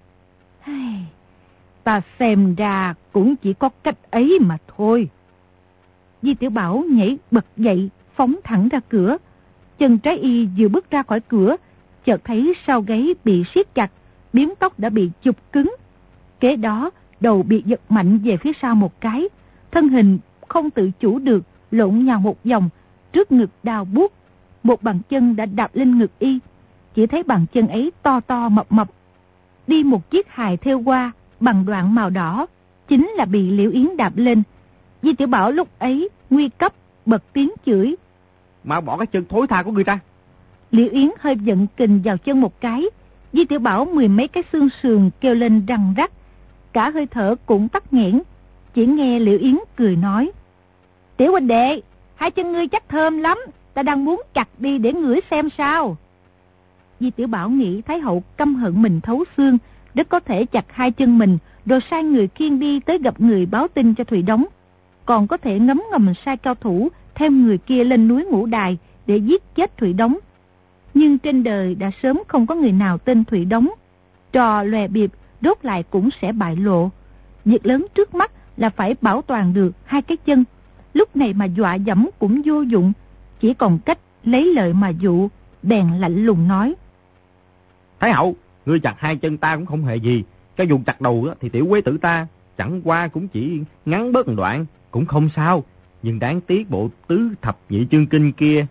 Ta xem ra cũng chỉ có cách ấy mà thôi. Di Tiểu Bảo nhảy bật dậy, phóng thẳng ra cửa. Chân trái y vừa bước ra khỏi cửa, chợt thấy sau gáy bị siết chặt, biếm tóc đã bị chụp cứng. Kế đó, đầu bị giật mạnh về phía sau một cái, thân hình không tự chủ được, lộn nhào một vòng, trước ngực đau buốt. Một bàn chân đã đạp lên ngực y, chỉ thấy bàn chân ấy to to mập mập. Đi một chiếc hài thêu hoa bằng đoạn màu đỏ, chính là bị Liễu Yến đạp lên. Di Tiểu Bảo lúc ấy nguy cấp, bật tiếng chửi: Mau bỏ cái chân thối tha của người ta. Liễu Yến hơi giận kình vào chân một cái, Di Tiểu Bảo mười mấy cái xương sườn kêu lên răng rắc, cả hơi thở cũng tắc nghẽn. Chỉ nghe Liễu Yến cười nói: Tiểu huynh đệ, hai chân ngươi chắc thơm lắm, ta đang muốn chặt đi để ngửi xem sao. Di Tiểu Bảo nghĩ Thái hậu căm hận mình thấu xương, rất có thể chặt hai chân mình, rồi sai người khiêng đi tới gặp người báo tin cho Thủy Đống. Còn có thể ngấm ngầm sai cao thủ thêm người kia lên núi Ngũ Đài để giết chết Thủy Đống. Nhưng trên đời đã sớm không có người nào tên Thủy Đống. Trò lòe bịp đốt lại cũng sẽ bại lộ. Việc lớn trước mắt là phải bảo toàn được hai cái chân. Lúc này mà dọa dẫm cũng vô dụng, chỉ còn cách lấy lợi mà dụ. Bèn lạnh lùng nói: Thái hậu, ngươi chặt hai chân ta cũng không hề gì. Cho dù chặt đầu thì tiểu quế tử ta chẳng qua cũng chỉ ngắn bớt một đoạn, cũng không sao. Nhưng đáng tiếc bộ tứ thập nhị chương kinh kia.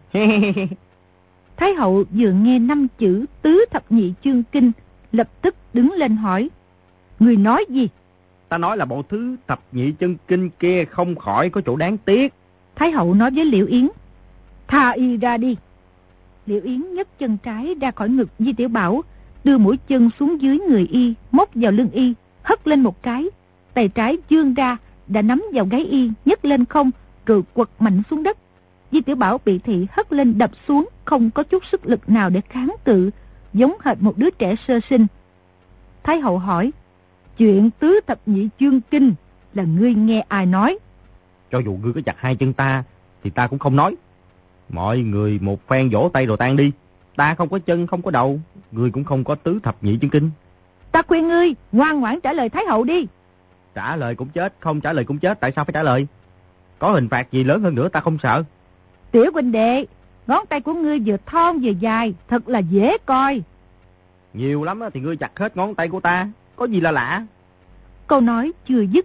Thái hậu vừa nghe năm chữ tứ thập nhị chương kinh, lập tức đứng lên hỏi: Người nói gì? Ta nói là bộ thứ thập nhị chương kinh kia không khỏi có chỗ đáng tiếc. Thái hậu nói với Liễu Yến: Tha y ra đi. Liễu Yến nhấc chân trái ra khỏi ngực Di Tiểu Bảo, đưa mũi chân xuống dưới người y, móc vào lưng y, hất lên một cái. Tay trái vươn ra, đã nắm vào gáy y, nhấc lên không, rồi quật mạnh xuống đất. Di Tiểu Bảo bị thị hất lên đập xuống, không có chút sức lực nào để kháng cự, giống hệt một đứa trẻ sơ sinh. Thái hậu hỏi: Chuyện tứ thập nhị chương kinh là ngươi nghe ai nói? Cho dù ngươi có chặt hai chân ta, thì ta cũng không nói. Mọi người một phen vỗ tay rồi tan đi. Ta không có chân, không có đầu, ngươi cũng không có tứ thập nhị chương kinh. Ta khuyên ngươi ngoan ngoãn trả lời Thái hậu đi. Trả lời cũng chết, không trả lời cũng chết, tại sao phải trả lời? Có hình phạt gì lớn hơn nữa ta không sợ. Tiểu huynh đệ, ngón tay của ngươi vừa thon vừa dài, thật là dễ coi. Nhiều lắm thì ngươi chặt hết ngón tay của ta, có gì là lạ? Câu nói chưa dứt,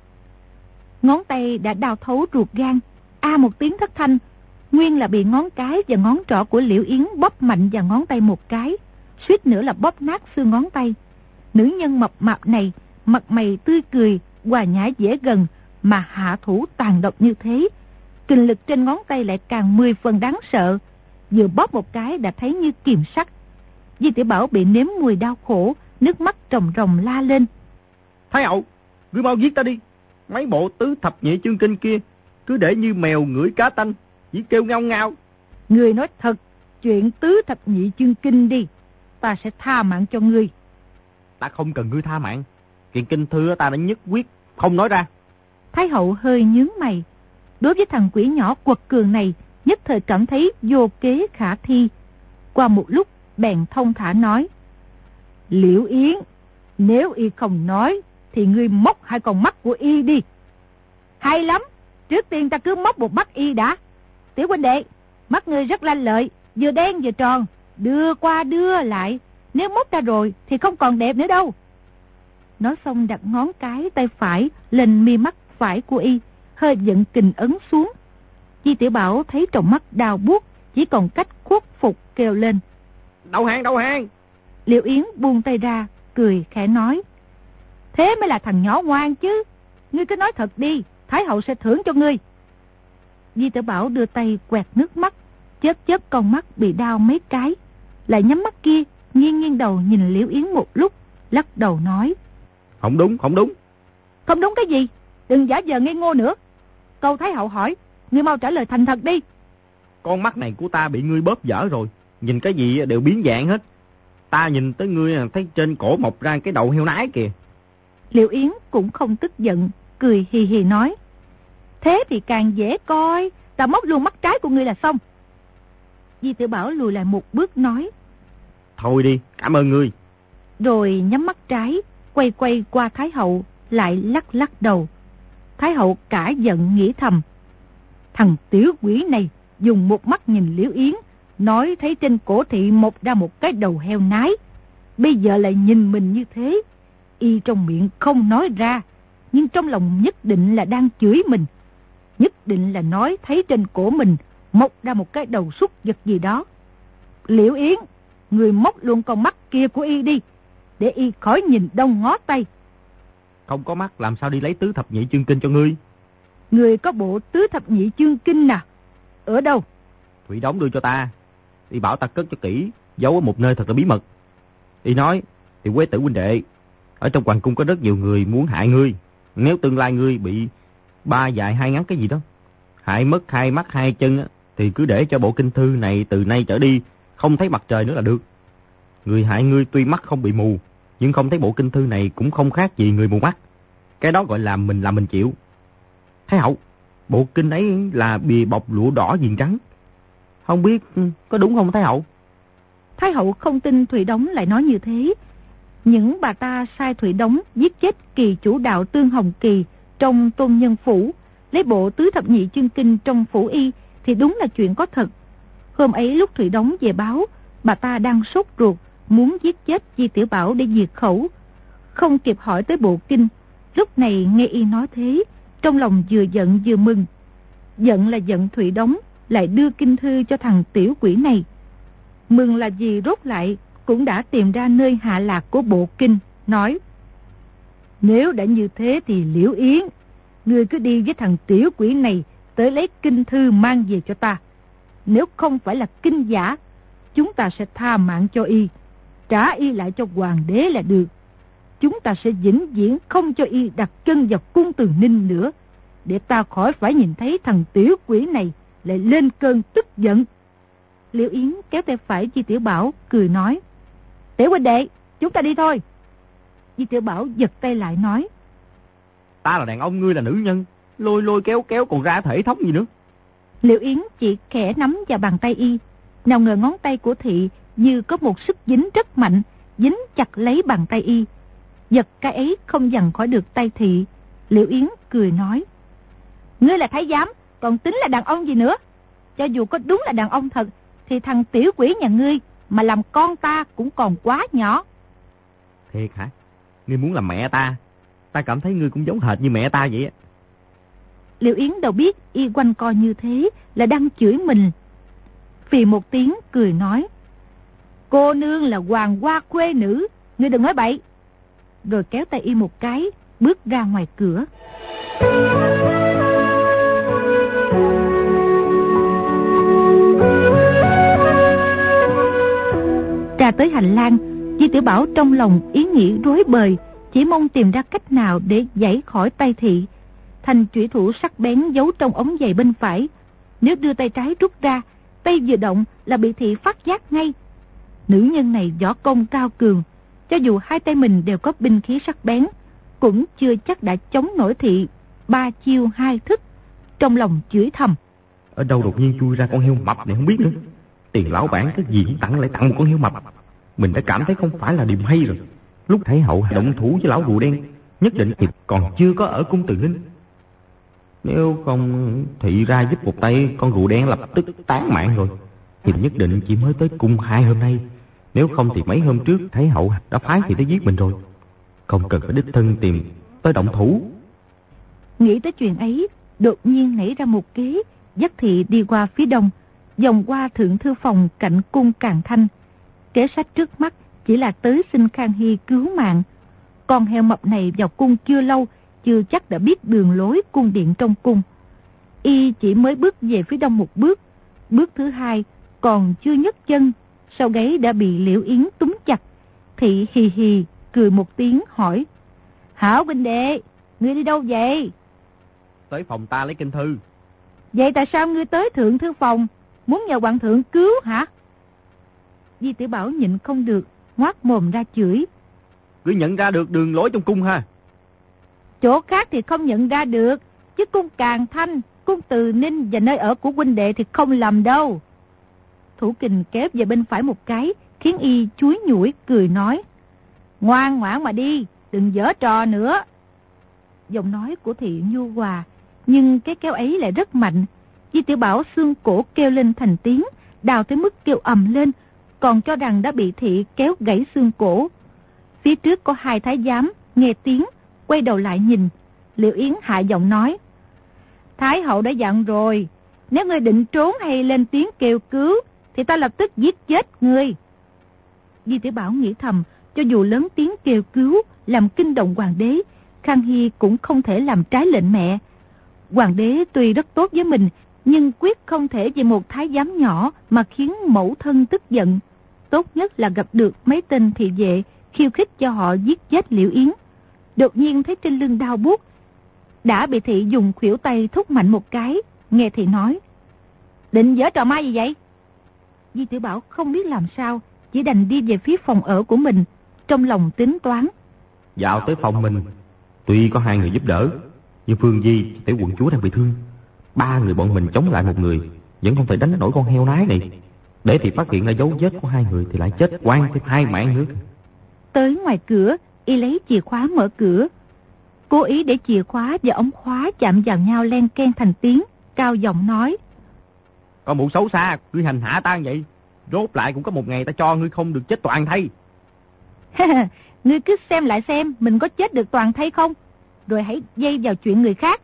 ngón tay đã đào thấu ruột gan. A một tiếng thất thanh, nguyên là bị ngón cái và ngón trỏ của Liễu Yến bóp mạnh vào ngón tay một cái, suýt nữa là bóp nát xương ngón tay. Nữ nhân mập mạp này, mặt mày tươi cười, hòa nhã dễ gần, mà hạ thủ tàn độc như thế, kình lực trên ngón tay lại càng mười phần đáng sợ. Vừa bóp một cái đã thấy như kiềm sắt. Di Tiểu Bảo bị nếm mùi đau khổ, nước mắt ròng ròng la lên: Thái hậu, ngươi mau giết ta đi. Mấy bộ tứ thập nhị chương kinh kia cứ để như mèo ngửi cá tanh, chỉ kêu ngao ngao. Ngươi nói thật chuyện tứ thập nhị chương kinh đi, ta sẽ tha mạng cho ngươi. Ta không cần ngươi tha mạng, chuyện kinh thư ta đã nhất quyết không nói ra. Thái hậu hơi nhướng mày. Đối với thằng quỷ nhỏ quật cường này, nhất thời cảm thấy vô kế khả thi. Qua một lúc bèn thông thả nói: Liễu Yến, nếu y không nói thì ngươi móc hai con mắt của y đi. Hay lắm, trước tiên ta cứ móc một mắt y đã. Tiểu huynh đệ, mắt ngươi rất lanh lợi, vừa đen vừa tròn, đưa qua đưa lại, Nếu móc ra rồi thì không còn đẹp nữa đâu. Nói xong đặt ngón cái tay phải lên mi mắt phải của y, hơi giận kình ấn xuống. Di Tiểu Bảo thấy trong mắt đau buốt, chỉ còn cách khuất phục kêu lên: Đầu hàng, đầu hàng! Liệu Yến buông tay ra, cười khẽ nói: Thế mới là thằng nhỏ ngoan chứ. Ngươi cứ nói thật đi, Thái hậu sẽ thưởng cho ngươi. Di Tiểu Bảo đưa tay quẹt nước mắt, chớp chớp con mắt bị đau mấy cái, lại nhắm mắt kia, nghiêng nghiêng đầu nhìn Liễu Yến một lúc, lắc đầu nói: Không đúng, không đúng. Không đúng cái gì? Đừng giả vờ ngây ngô nữa. Câu Thái hậu hỏi, ngươi mau trả lời thành thật đi. Con mắt này của ta bị ngươi bóp dở rồi, nhìn cái gì đều biến dạng hết. Ta nhìn tới ngươi thấy trên cổ mọc ra cái đầu heo nái kìa. Liễu Yến cũng không tức giận, cười hì hì nói: Thế thì càng dễ coi, ta móc luôn mắt trái của ngươi là xong. Di Tiểu Bảo lùi lại một bước nói: Thôi đi, cảm ơn ngươi. Rồi nhắm mắt trái, quay quay qua Thái hậu, lại lắc lắc đầu. Thái hậu cả giận nghĩ thầm: Thằng tiểu quỷ này dùng một mắt nhìn Liễu Yến, nói thấy trên cổ thị mọc ra một cái đầu heo nái. Bây giờ lại nhìn mình như thế. Y trong miệng không nói ra, nhưng trong lòng nhất định là đang chửi mình. Nhất định là nói thấy trên cổ mình mọc ra một cái đầu súc vật gì đó. Liễu Yến, người móc luôn con mắt kia của Y đi, để Y khỏi nhìn đông ngó tây. Không có mắt làm sao đi lấy tứ thập nhị chương kinh cho ngươi? Người có bộ tứ thập nhị chương kinh nè? Ở đâu? Thủy Đống đưa cho ta. Y bảo ta cất cho kỹ, giấu ở một nơi thật là bí mật. Y nói, thì Quế Tử huynh đệ, ở trong hoàng cung có rất nhiều người muốn hại ngươi. Nếu tương lai ngươi bị ba dài hai ngắn cái gì đó, hại mất hai mắt hai chân, thì cứ để cho bộ kinh thư này từ nay trở đi không thấy mặt trời nữa là được. Người hại ngươi tuy mắt không bị mù, nhưng không thấy bộ kinh thư này cũng không khác gì người mù mắt. Cái đó gọi là mình làm mình chịu. Thái hậu, bộ kinh ấy là bìa bọc lụa đỏ viền trắng, không biết có đúng không Thái hậu? Thái hậu không tin Thủy Đống lại nói như thế. Những bà ta sai Thủy Đống giết chết kỳ chủ đạo Tương Hồng Kỳ trong Tôn Nhân Phủ, lấy bộ tứ thập nhị chương kinh trong phủ Y thì đúng là chuyện có thật. Hôm ấy lúc Thủy Đống về báo, bà ta đang sốt ruột, muốn giết chết Di Tiểu Bảo để diệt khẩu. Không kịp hỏi tới bộ kinh, lúc này nghe Y nói thế, trong lòng vừa giận vừa mừng. Giận là giận Thủy Đống lại đưa kinh thư cho thằng tiểu quỷ này. Mừng là vì rốt lại cũng đã tìm ra nơi hạ lạc của bộ kinh, nói: Nếu đã như thế thì Liễu Yến, ngươi cứ đi với thằng tiểu quỷ này tới lấy kinh thư mang về cho ta. Nếu không phải là kinh giả, chúng ta sẽ tha mạng cho Y, trả Y lại cho hoàng đế là được. Chúng ta sẽ vĩnh viễn không cho Y đặt chân vào cung Từ Ninh nữa, để ta khỏi phải nhìn thấy thằng tiểu quỷ này lại lên cơn tức giận. Liễu Yến kéo tay phải Di Tiểu Bảo, cười nói: Tiểu huynh đệ, chúng ta đi thôi. Di Tiểu Bảo giật tay lại nói: Ta là đàn ông, ngươi là nữ nhân, lôi lôi kéo kéo còn ra thể thống gì nữa. Liễu Yến chỉ khẽ nắm vào bàn tay Y, nào ngờ ngón tay của thị như có một sức dính rất mạnh, dính chặt lấy bàn tay Y. Giật cái ấy không dằn khỏi được tay thị. Liễu Yến cười nói: Ngươi là thái giám, còn tính là đàn ông gì nữa? Cho dù có đúng là đàn ông thật, thì thằng tiểu quỷ nhà ngươi mà làm con ta cũng còn quá nhỏ. Thiệt hả? Ngươi muốn làm mẹ ta? Ta cảm thấy ngươi cũng giống hệt như mẹ ta vậy á. Liễu Yến đâu biết Y quanh co như thế là đang chửi mình. Phì một tiếng cười nói: Cô nương là hoàng hoa khuê nữ, ngươi đừng nói bậy. Rồi kéo tay Y một cái, bước ra ngoài cửa. Ra tới hành lang, Di Tiểu Bảo trong lòng ý nghĩ rối bời, chỉ mong tìm ra cách nào để giải khỏi tay thị. Thanh chủy thủ sắc bén giấu trong ống giày bên phải, nếu đưa tay trái rút ra, tay vừa động là bị thị phát giác ngay. Nữ nhân này võ công cao cường, cho dù hai tay mình đều có binh khí sắc bén, cũng chưa chắc đã chống nổi thị ba chiêu hai thức. Trong lòng chửi thầm: Ở đâu đột nhiên chui ra con heo mập này không biết nữa. Tiền lão bản cái gì tặng lại tặng một con heo mập. Mình đã cảm thấy không phải là điểm hay rồi. Lúc Thái hậu động thủ với lão rùa đen, nhất định thì còn chưa có ở cung Từ Ninh. Nếu không thị ra giúp một tay, con rùa đen lập tức tán mạng rồi, thì nhất định chỉ mới tới cung hai hôm nay. Nếu không thì mấy hôm trước Thái hậu đã phái thì tới giết mình rồi. Không cần phải đích thân tìm tới động thủ. Nghĩ tới chuyện ấy, đột nhiên nảy ra một kế, dắt thị đi qua phía đông, vòng qua thượng thư phòng cạnh cung Càn Thanh. Kế sách trước mắt chỉ là tới xin Khang Hy cứu mạng. Con heo mập này vào cung chưa lâu, chưa chắc đã biết đường lối cung điện trong cung. Y chỉ mới bước về phía đông một bước, bước thứ hai còn chưa nhấc chân, sau gáy đã bị Liễu Yến túm chặt. Thị hì hì cười một tiếng hỏi: Hảo huynh đệ, ngươi đi đâu vậy? Tới phòng ta lấy kinh thư. Vậy tại sao ngươi tới thượng thư phòng, muốn nhờ hoàng thượng cứu hả? Di Tiểu Bảo nhịn không được, ngoác mồm ra chửi: Cứ nhận ra được đường lối trong cung ha? Chỗ khác thì không nhận ra được, chứ cung Càn Thanh, cung Từ Ninh và nơi ở của huynh đệ thì không lầm đâu. Thủ Kình kéo về bên phải một cái, khiến y chúi nhủi cười nói: Ngoan ngoãn mà đi, đừng giở trò nữa. Giọng nói của Thị nhu hòa, nhưng cái kéo ấy lại rất mạnh. Di Tiểu Bảo xương cổ kêu lên thành tiếng, đào tới mức kêu ầm lên, còn cho rằng đã bị Thị kéo gãy xương cổ. Phía trước có hai thái giám, nghe tiếng, quay đầu lại nhìn. Liễu Yến hạ giọng nói: Thái hậu đã dặn rồi, nếu ngươi định trốn hay lên tiếng kêu cứu, thì ta lập tức giết chết ngươi. Di Tiểu Bảo nghĩ thầm, cho dù lớn tiếng kêu cứu, làm kinh động hoàng đế, Khang Hy cũng không thể làm trái lệnh mẹ. Hoàng đế tuy rất tốt với mình, nhưng quyết không thể vì một thái giám nhỏ mà khiến mẫu thân tức giận. Tốt nhất là gặp được mấy tên thị vệ, khiêu khích cho họ giết chết Liễu Yến. Đột nhiên thấy trên lưng đau buốt, đã bị Thị dùng khuỷu tay thúc mạnh một cái. Nghe Thị nói: Định giở trò ma gì vậy? Di Tiểu Bảo không biết làm sao, chỉ đành đi về phía phòng ở của mình, trong lòng tính toán. Dạo tới phòng mình, tuy có hai người giúp đỡ, nhưng Phương Di, tiểu quận chúa đang bị thương. Ba người bọn mình chống lại một người, vẫn không thể đánh nổi con heo nái này. Để thì phát hiện ra dấu vết của hai người thì lại chết oan thêm hai mạng nữa. Tới ngoài cửa, y lấy chìa khóa mở cửa, cố ý để chìa khóa và ống khóa chạm vào nhau len ken thành tiếng, cao giọng nói: Có mụ xấu xa, ngươi hành hạ ta vậy, rốt lại cũng có một ngày ta cho ngươi không được chết toàn thây. Ngươi cứ xem lại xem mình có chết được toàn thây không, rồi hãy dây vào chuyện người khác.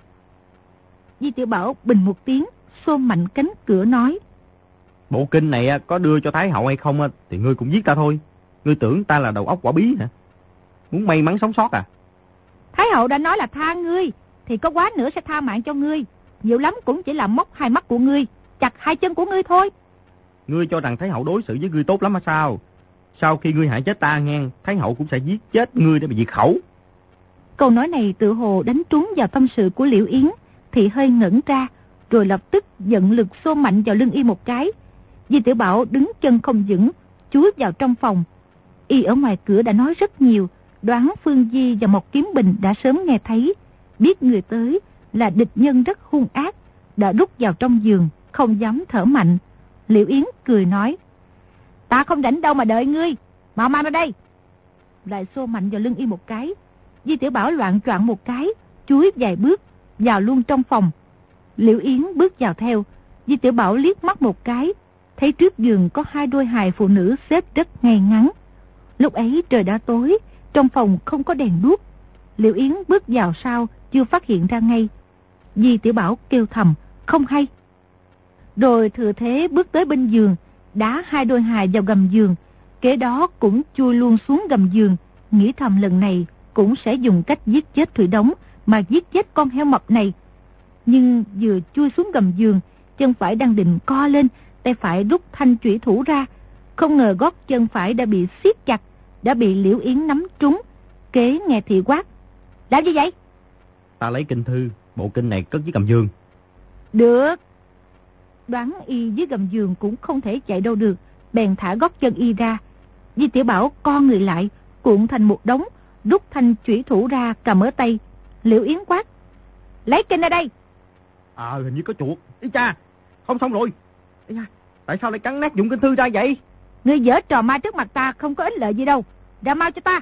Di Tiểu Bảo bình một tiếng, xô mạnh cánh cửa nói: Bộ kinh này có đưa cho Thái hậu hay không thì ngươi cũng giết ta thôi. Ngươi tưởng ta là đầu óc quả bí hả? Muốn may mắn sống sót à? Thái hậu đã nói là tha ngươi, thì có quá nữa sẽ tha mạng cho ngươi. Nhiều lắm cũng chỉ là móc hai mắt của ngươi, chặt hai chân của ngươi thôi. Ngươi cho rằng Thái hậu đối xử với ngươi tốt lắm hay sao? Sau khi ngươi hại chết ta nghe, Thái hậu cũng sẽ giết chết ngươi để bị diệt khẩu. Câu nói này tự hồ đánh trúng vào tâm sự của Liễu Yến. Thì hơi ngẩn ra, rồi lập tức giận lực xô mạnh vào lưng y một cái. Di Tiểu Bảo đứng chân không vững, chúi vào trong phòng. Y ở ngoài cửa đã nói rất nhiều, đoán Phương Di và Mộc Kiếm Bình đã sớm nghe thấy, biết người tới là địch nhân rất hung ác, đã rút vào trong giường, không dám thở mạnh. Liễu Yến cười nói: Ta không rảnh đâu mà đợi ngươi, mau mau ra đây. Lại xô mạnh vào lưng y một cái. Di Tiểu Bảo loạn choạng một cái, chúi vài bước vào luôn trong phòng. Liễu Yến bước vào theo. Di Tiểu Bảo liếc mắt một cái, thấy trước giường có hai đôi hài phụ nữ xếp rất ngay ngắn. Lúc ấy trời đã tối, trong phòng không có đèn đuốc. Liễu Yến bước vào sau, chưa phát hiện ra ngay. Di Tiểu Bảo kêu thầm, không hay. Rồi thừa thế bước tới bên giường, đá hai đôi hài vào gầm giường. Kế đó cũng chui luôn xuống gầm giường, nghĩ thầm lần này cũng sẽ dùng cách giết chết Thủy Đống mà giết chết con heo mập này. Nhưng vừa chui xuống gầm giường, chân phải đang định co lên, tay phải rút thanh chủy thủ ra. Không ngờ gót chân phải đã bị siết chặt, đã bị Liễu Yến nắm trúng. Kế nghe Thị quát: làm gì vậy? Ta lấy kinh thư, bộ kinh này cất dưới gầm giường. Được. Đoán y dưới gầm giường cũng không thể chạy đâu được, bèn thả gót chân y ra. Di Tiểu Bảo co người lại, cuộn thành một đống, rút thanh chủy thủ ra cầm ở tay. Liễu Yến quát: lấy kinh ra đây. À, hình như có chuột. Ý cha, không xong rồi. Ý cha, tại sao lại cắn nát dụng kinh thư ra vậy? Ngươi giở trò ma trước mặt ta không có ích lợi gì đâu, ra mau cho ta.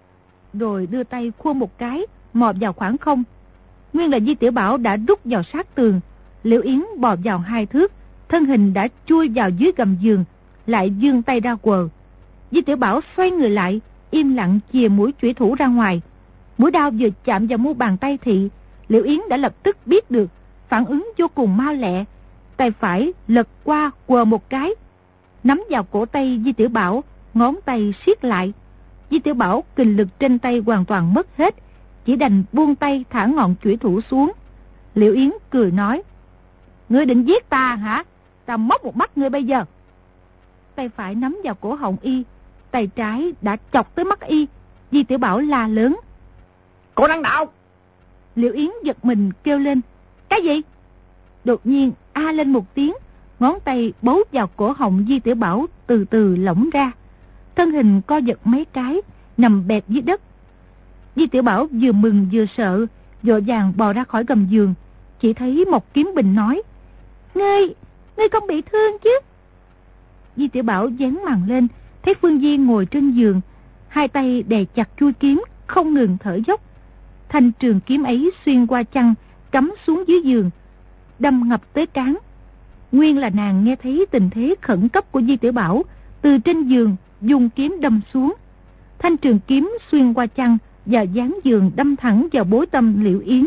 Rồi đưa tay khua một cái, mò vào khoảng không. Nguyên là Di Tiểu Bảo đã rút vào sát tường. Liễu Yến bò vào hai thước, thân hình đã chui vào dưới gầm giường, lại giương tay ra quờ. Di Tiểu Bảo xoay người lại, im lặng chìa mũi chủy thủ ra ngoài. Mũi đao vừa chạm vào mu bàn tay Thị, Liễu Yến đã lập tức biết được, phản ứng vô cùng mau lẹ. Tay phải lật qua quờ một cái, nắm vào cổ tay Di Tiểu Bảo, ngón tay siết lại. Di Tiểu Bảo kình lực trên tay hoàn toàn mất hết, chỉ đành buông tay thả ngọn chủy thủ xuống. Liễu Yến cười nói: "Ngươi định giết ta hả? Ta móc một mắt ngươi bây giờ." Tay phải nắm vào cổ họng y, tay trái đã chọc tới mắt y. Di Tiểu Bảo la lớn: "Cô đang đạo!" Liễu Yến giật mình kêu lên: "Cái gì?" Đột nhiên a lên một tiếng, ngón tay bấu vào cổ họng Di Tiểu Bảo từ từ lỏng ra. Thân hình co giật mấy cái, nằm bẹp dưới đất. Di Tiểu Bảo vừa mừng vừa sợ, vội vàng bò ra khỏi gầm giường. Chỉ thấy Mộc Kiếm Bình nói: Ngươi, ngươi không bị thương chứ? Di Tiểu Bảo dán màn lên, thấy Phương Di ngồi trên giường, hai tay đè chặt chuôi kiếm, không ngừng thở dốc. Thanh trường kiếm ấy xuyên qua chăn, cắm xuống dưới giường, đâm ngập tới trán. Nguyên là nàng nghe thấy tình thế khẩn cấp của Di Tiểu Bảo, từ trên giường dùng kiếm đâm xuống. Thanh trường kiếm xuyên qua chăn và dán giường đâm thẳng vào bối tâm Liễu Yến.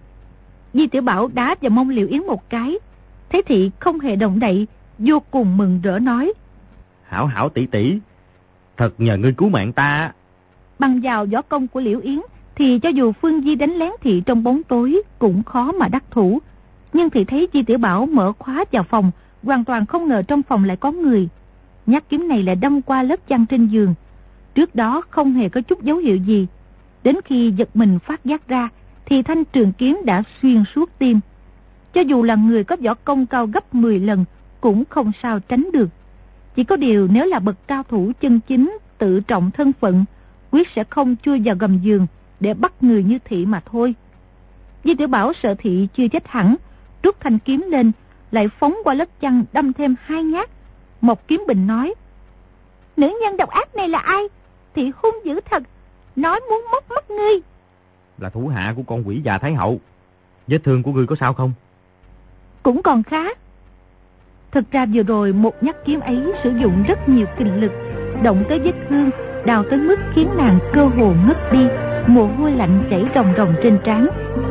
Di Tiểu Bảo đá vào mông Liễu Yến một cái, thấy Thị không hề động đậy, vô cùng mừng rỡ nói: Hảo hảo tỷ tỷ, thật nhờ ngươi cứu mạng ta. Bằng vào võ công của Liễu Yến thì cho dù Phương Di đánh lén Thị trong bóng tối cũng khó mà đắc thủ. Nhưng Thị thấy Di Tiểu Bảo mở khóa vào phòng, hoàn toàn không ngờ trong phòng lại có người. Nhát kiếm này lại đâm qua lớp chăn trên giường, trước đó không hề có chút dấu hiệu gì. Đến khi giật mình phát giác ra thì thanh trường kiếm đã xuyên suốt tim. Cho dù là người có võ công cao gấp mười lần cũng không sao tránh được. Chỉ có điều nếu là bậc cao thủ chân chính tự trọng thân phận, quyết sẽ không chui vào gầm giường để bắt người như Thị mà thôi. Di Tiểu Bảo sợ Thị chưa chết hẳn, rút thanh kiếm lên, lại phóng qua lớp chăn đâm thêm hai nhát. Mộc Kiếm Bình nói: Nữ nhân độc ác này là ai? Thị hung dữ thật, nói muốn móc mắt ngươi. Là thủ hạ của con quỷ già Thái Hậu. Vết thương của ngươi có sao không? Cũng còn khá. Thực ra vừa rồi một nhát kiếm ấy sử dụng rất nhiều kình lực, động tới vết thương, đào tới mức khiến nàng cơ hồ ngất đi, mồ hôi lạnh chảy ròng ròng trên trán.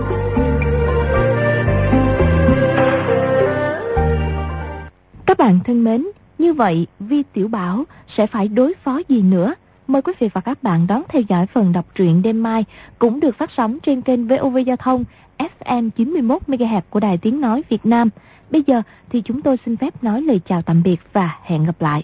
Các bạn thân mến, như vậy Vi Tiểu Bảo sẽ phải đối phó gì nữa? Mời quý vị và các bạn đón theo dõi phần đọc truyện đêm mai, cũng được phát sóng trên kênh vê o vê Giao thông ép em chín mươi mốt mê ga héc của Đài Tiếng Nói Việt Nam. Bây giờ thì chúng tôi xin phép nói lời chào tạm biệt và hẹn gặp lại.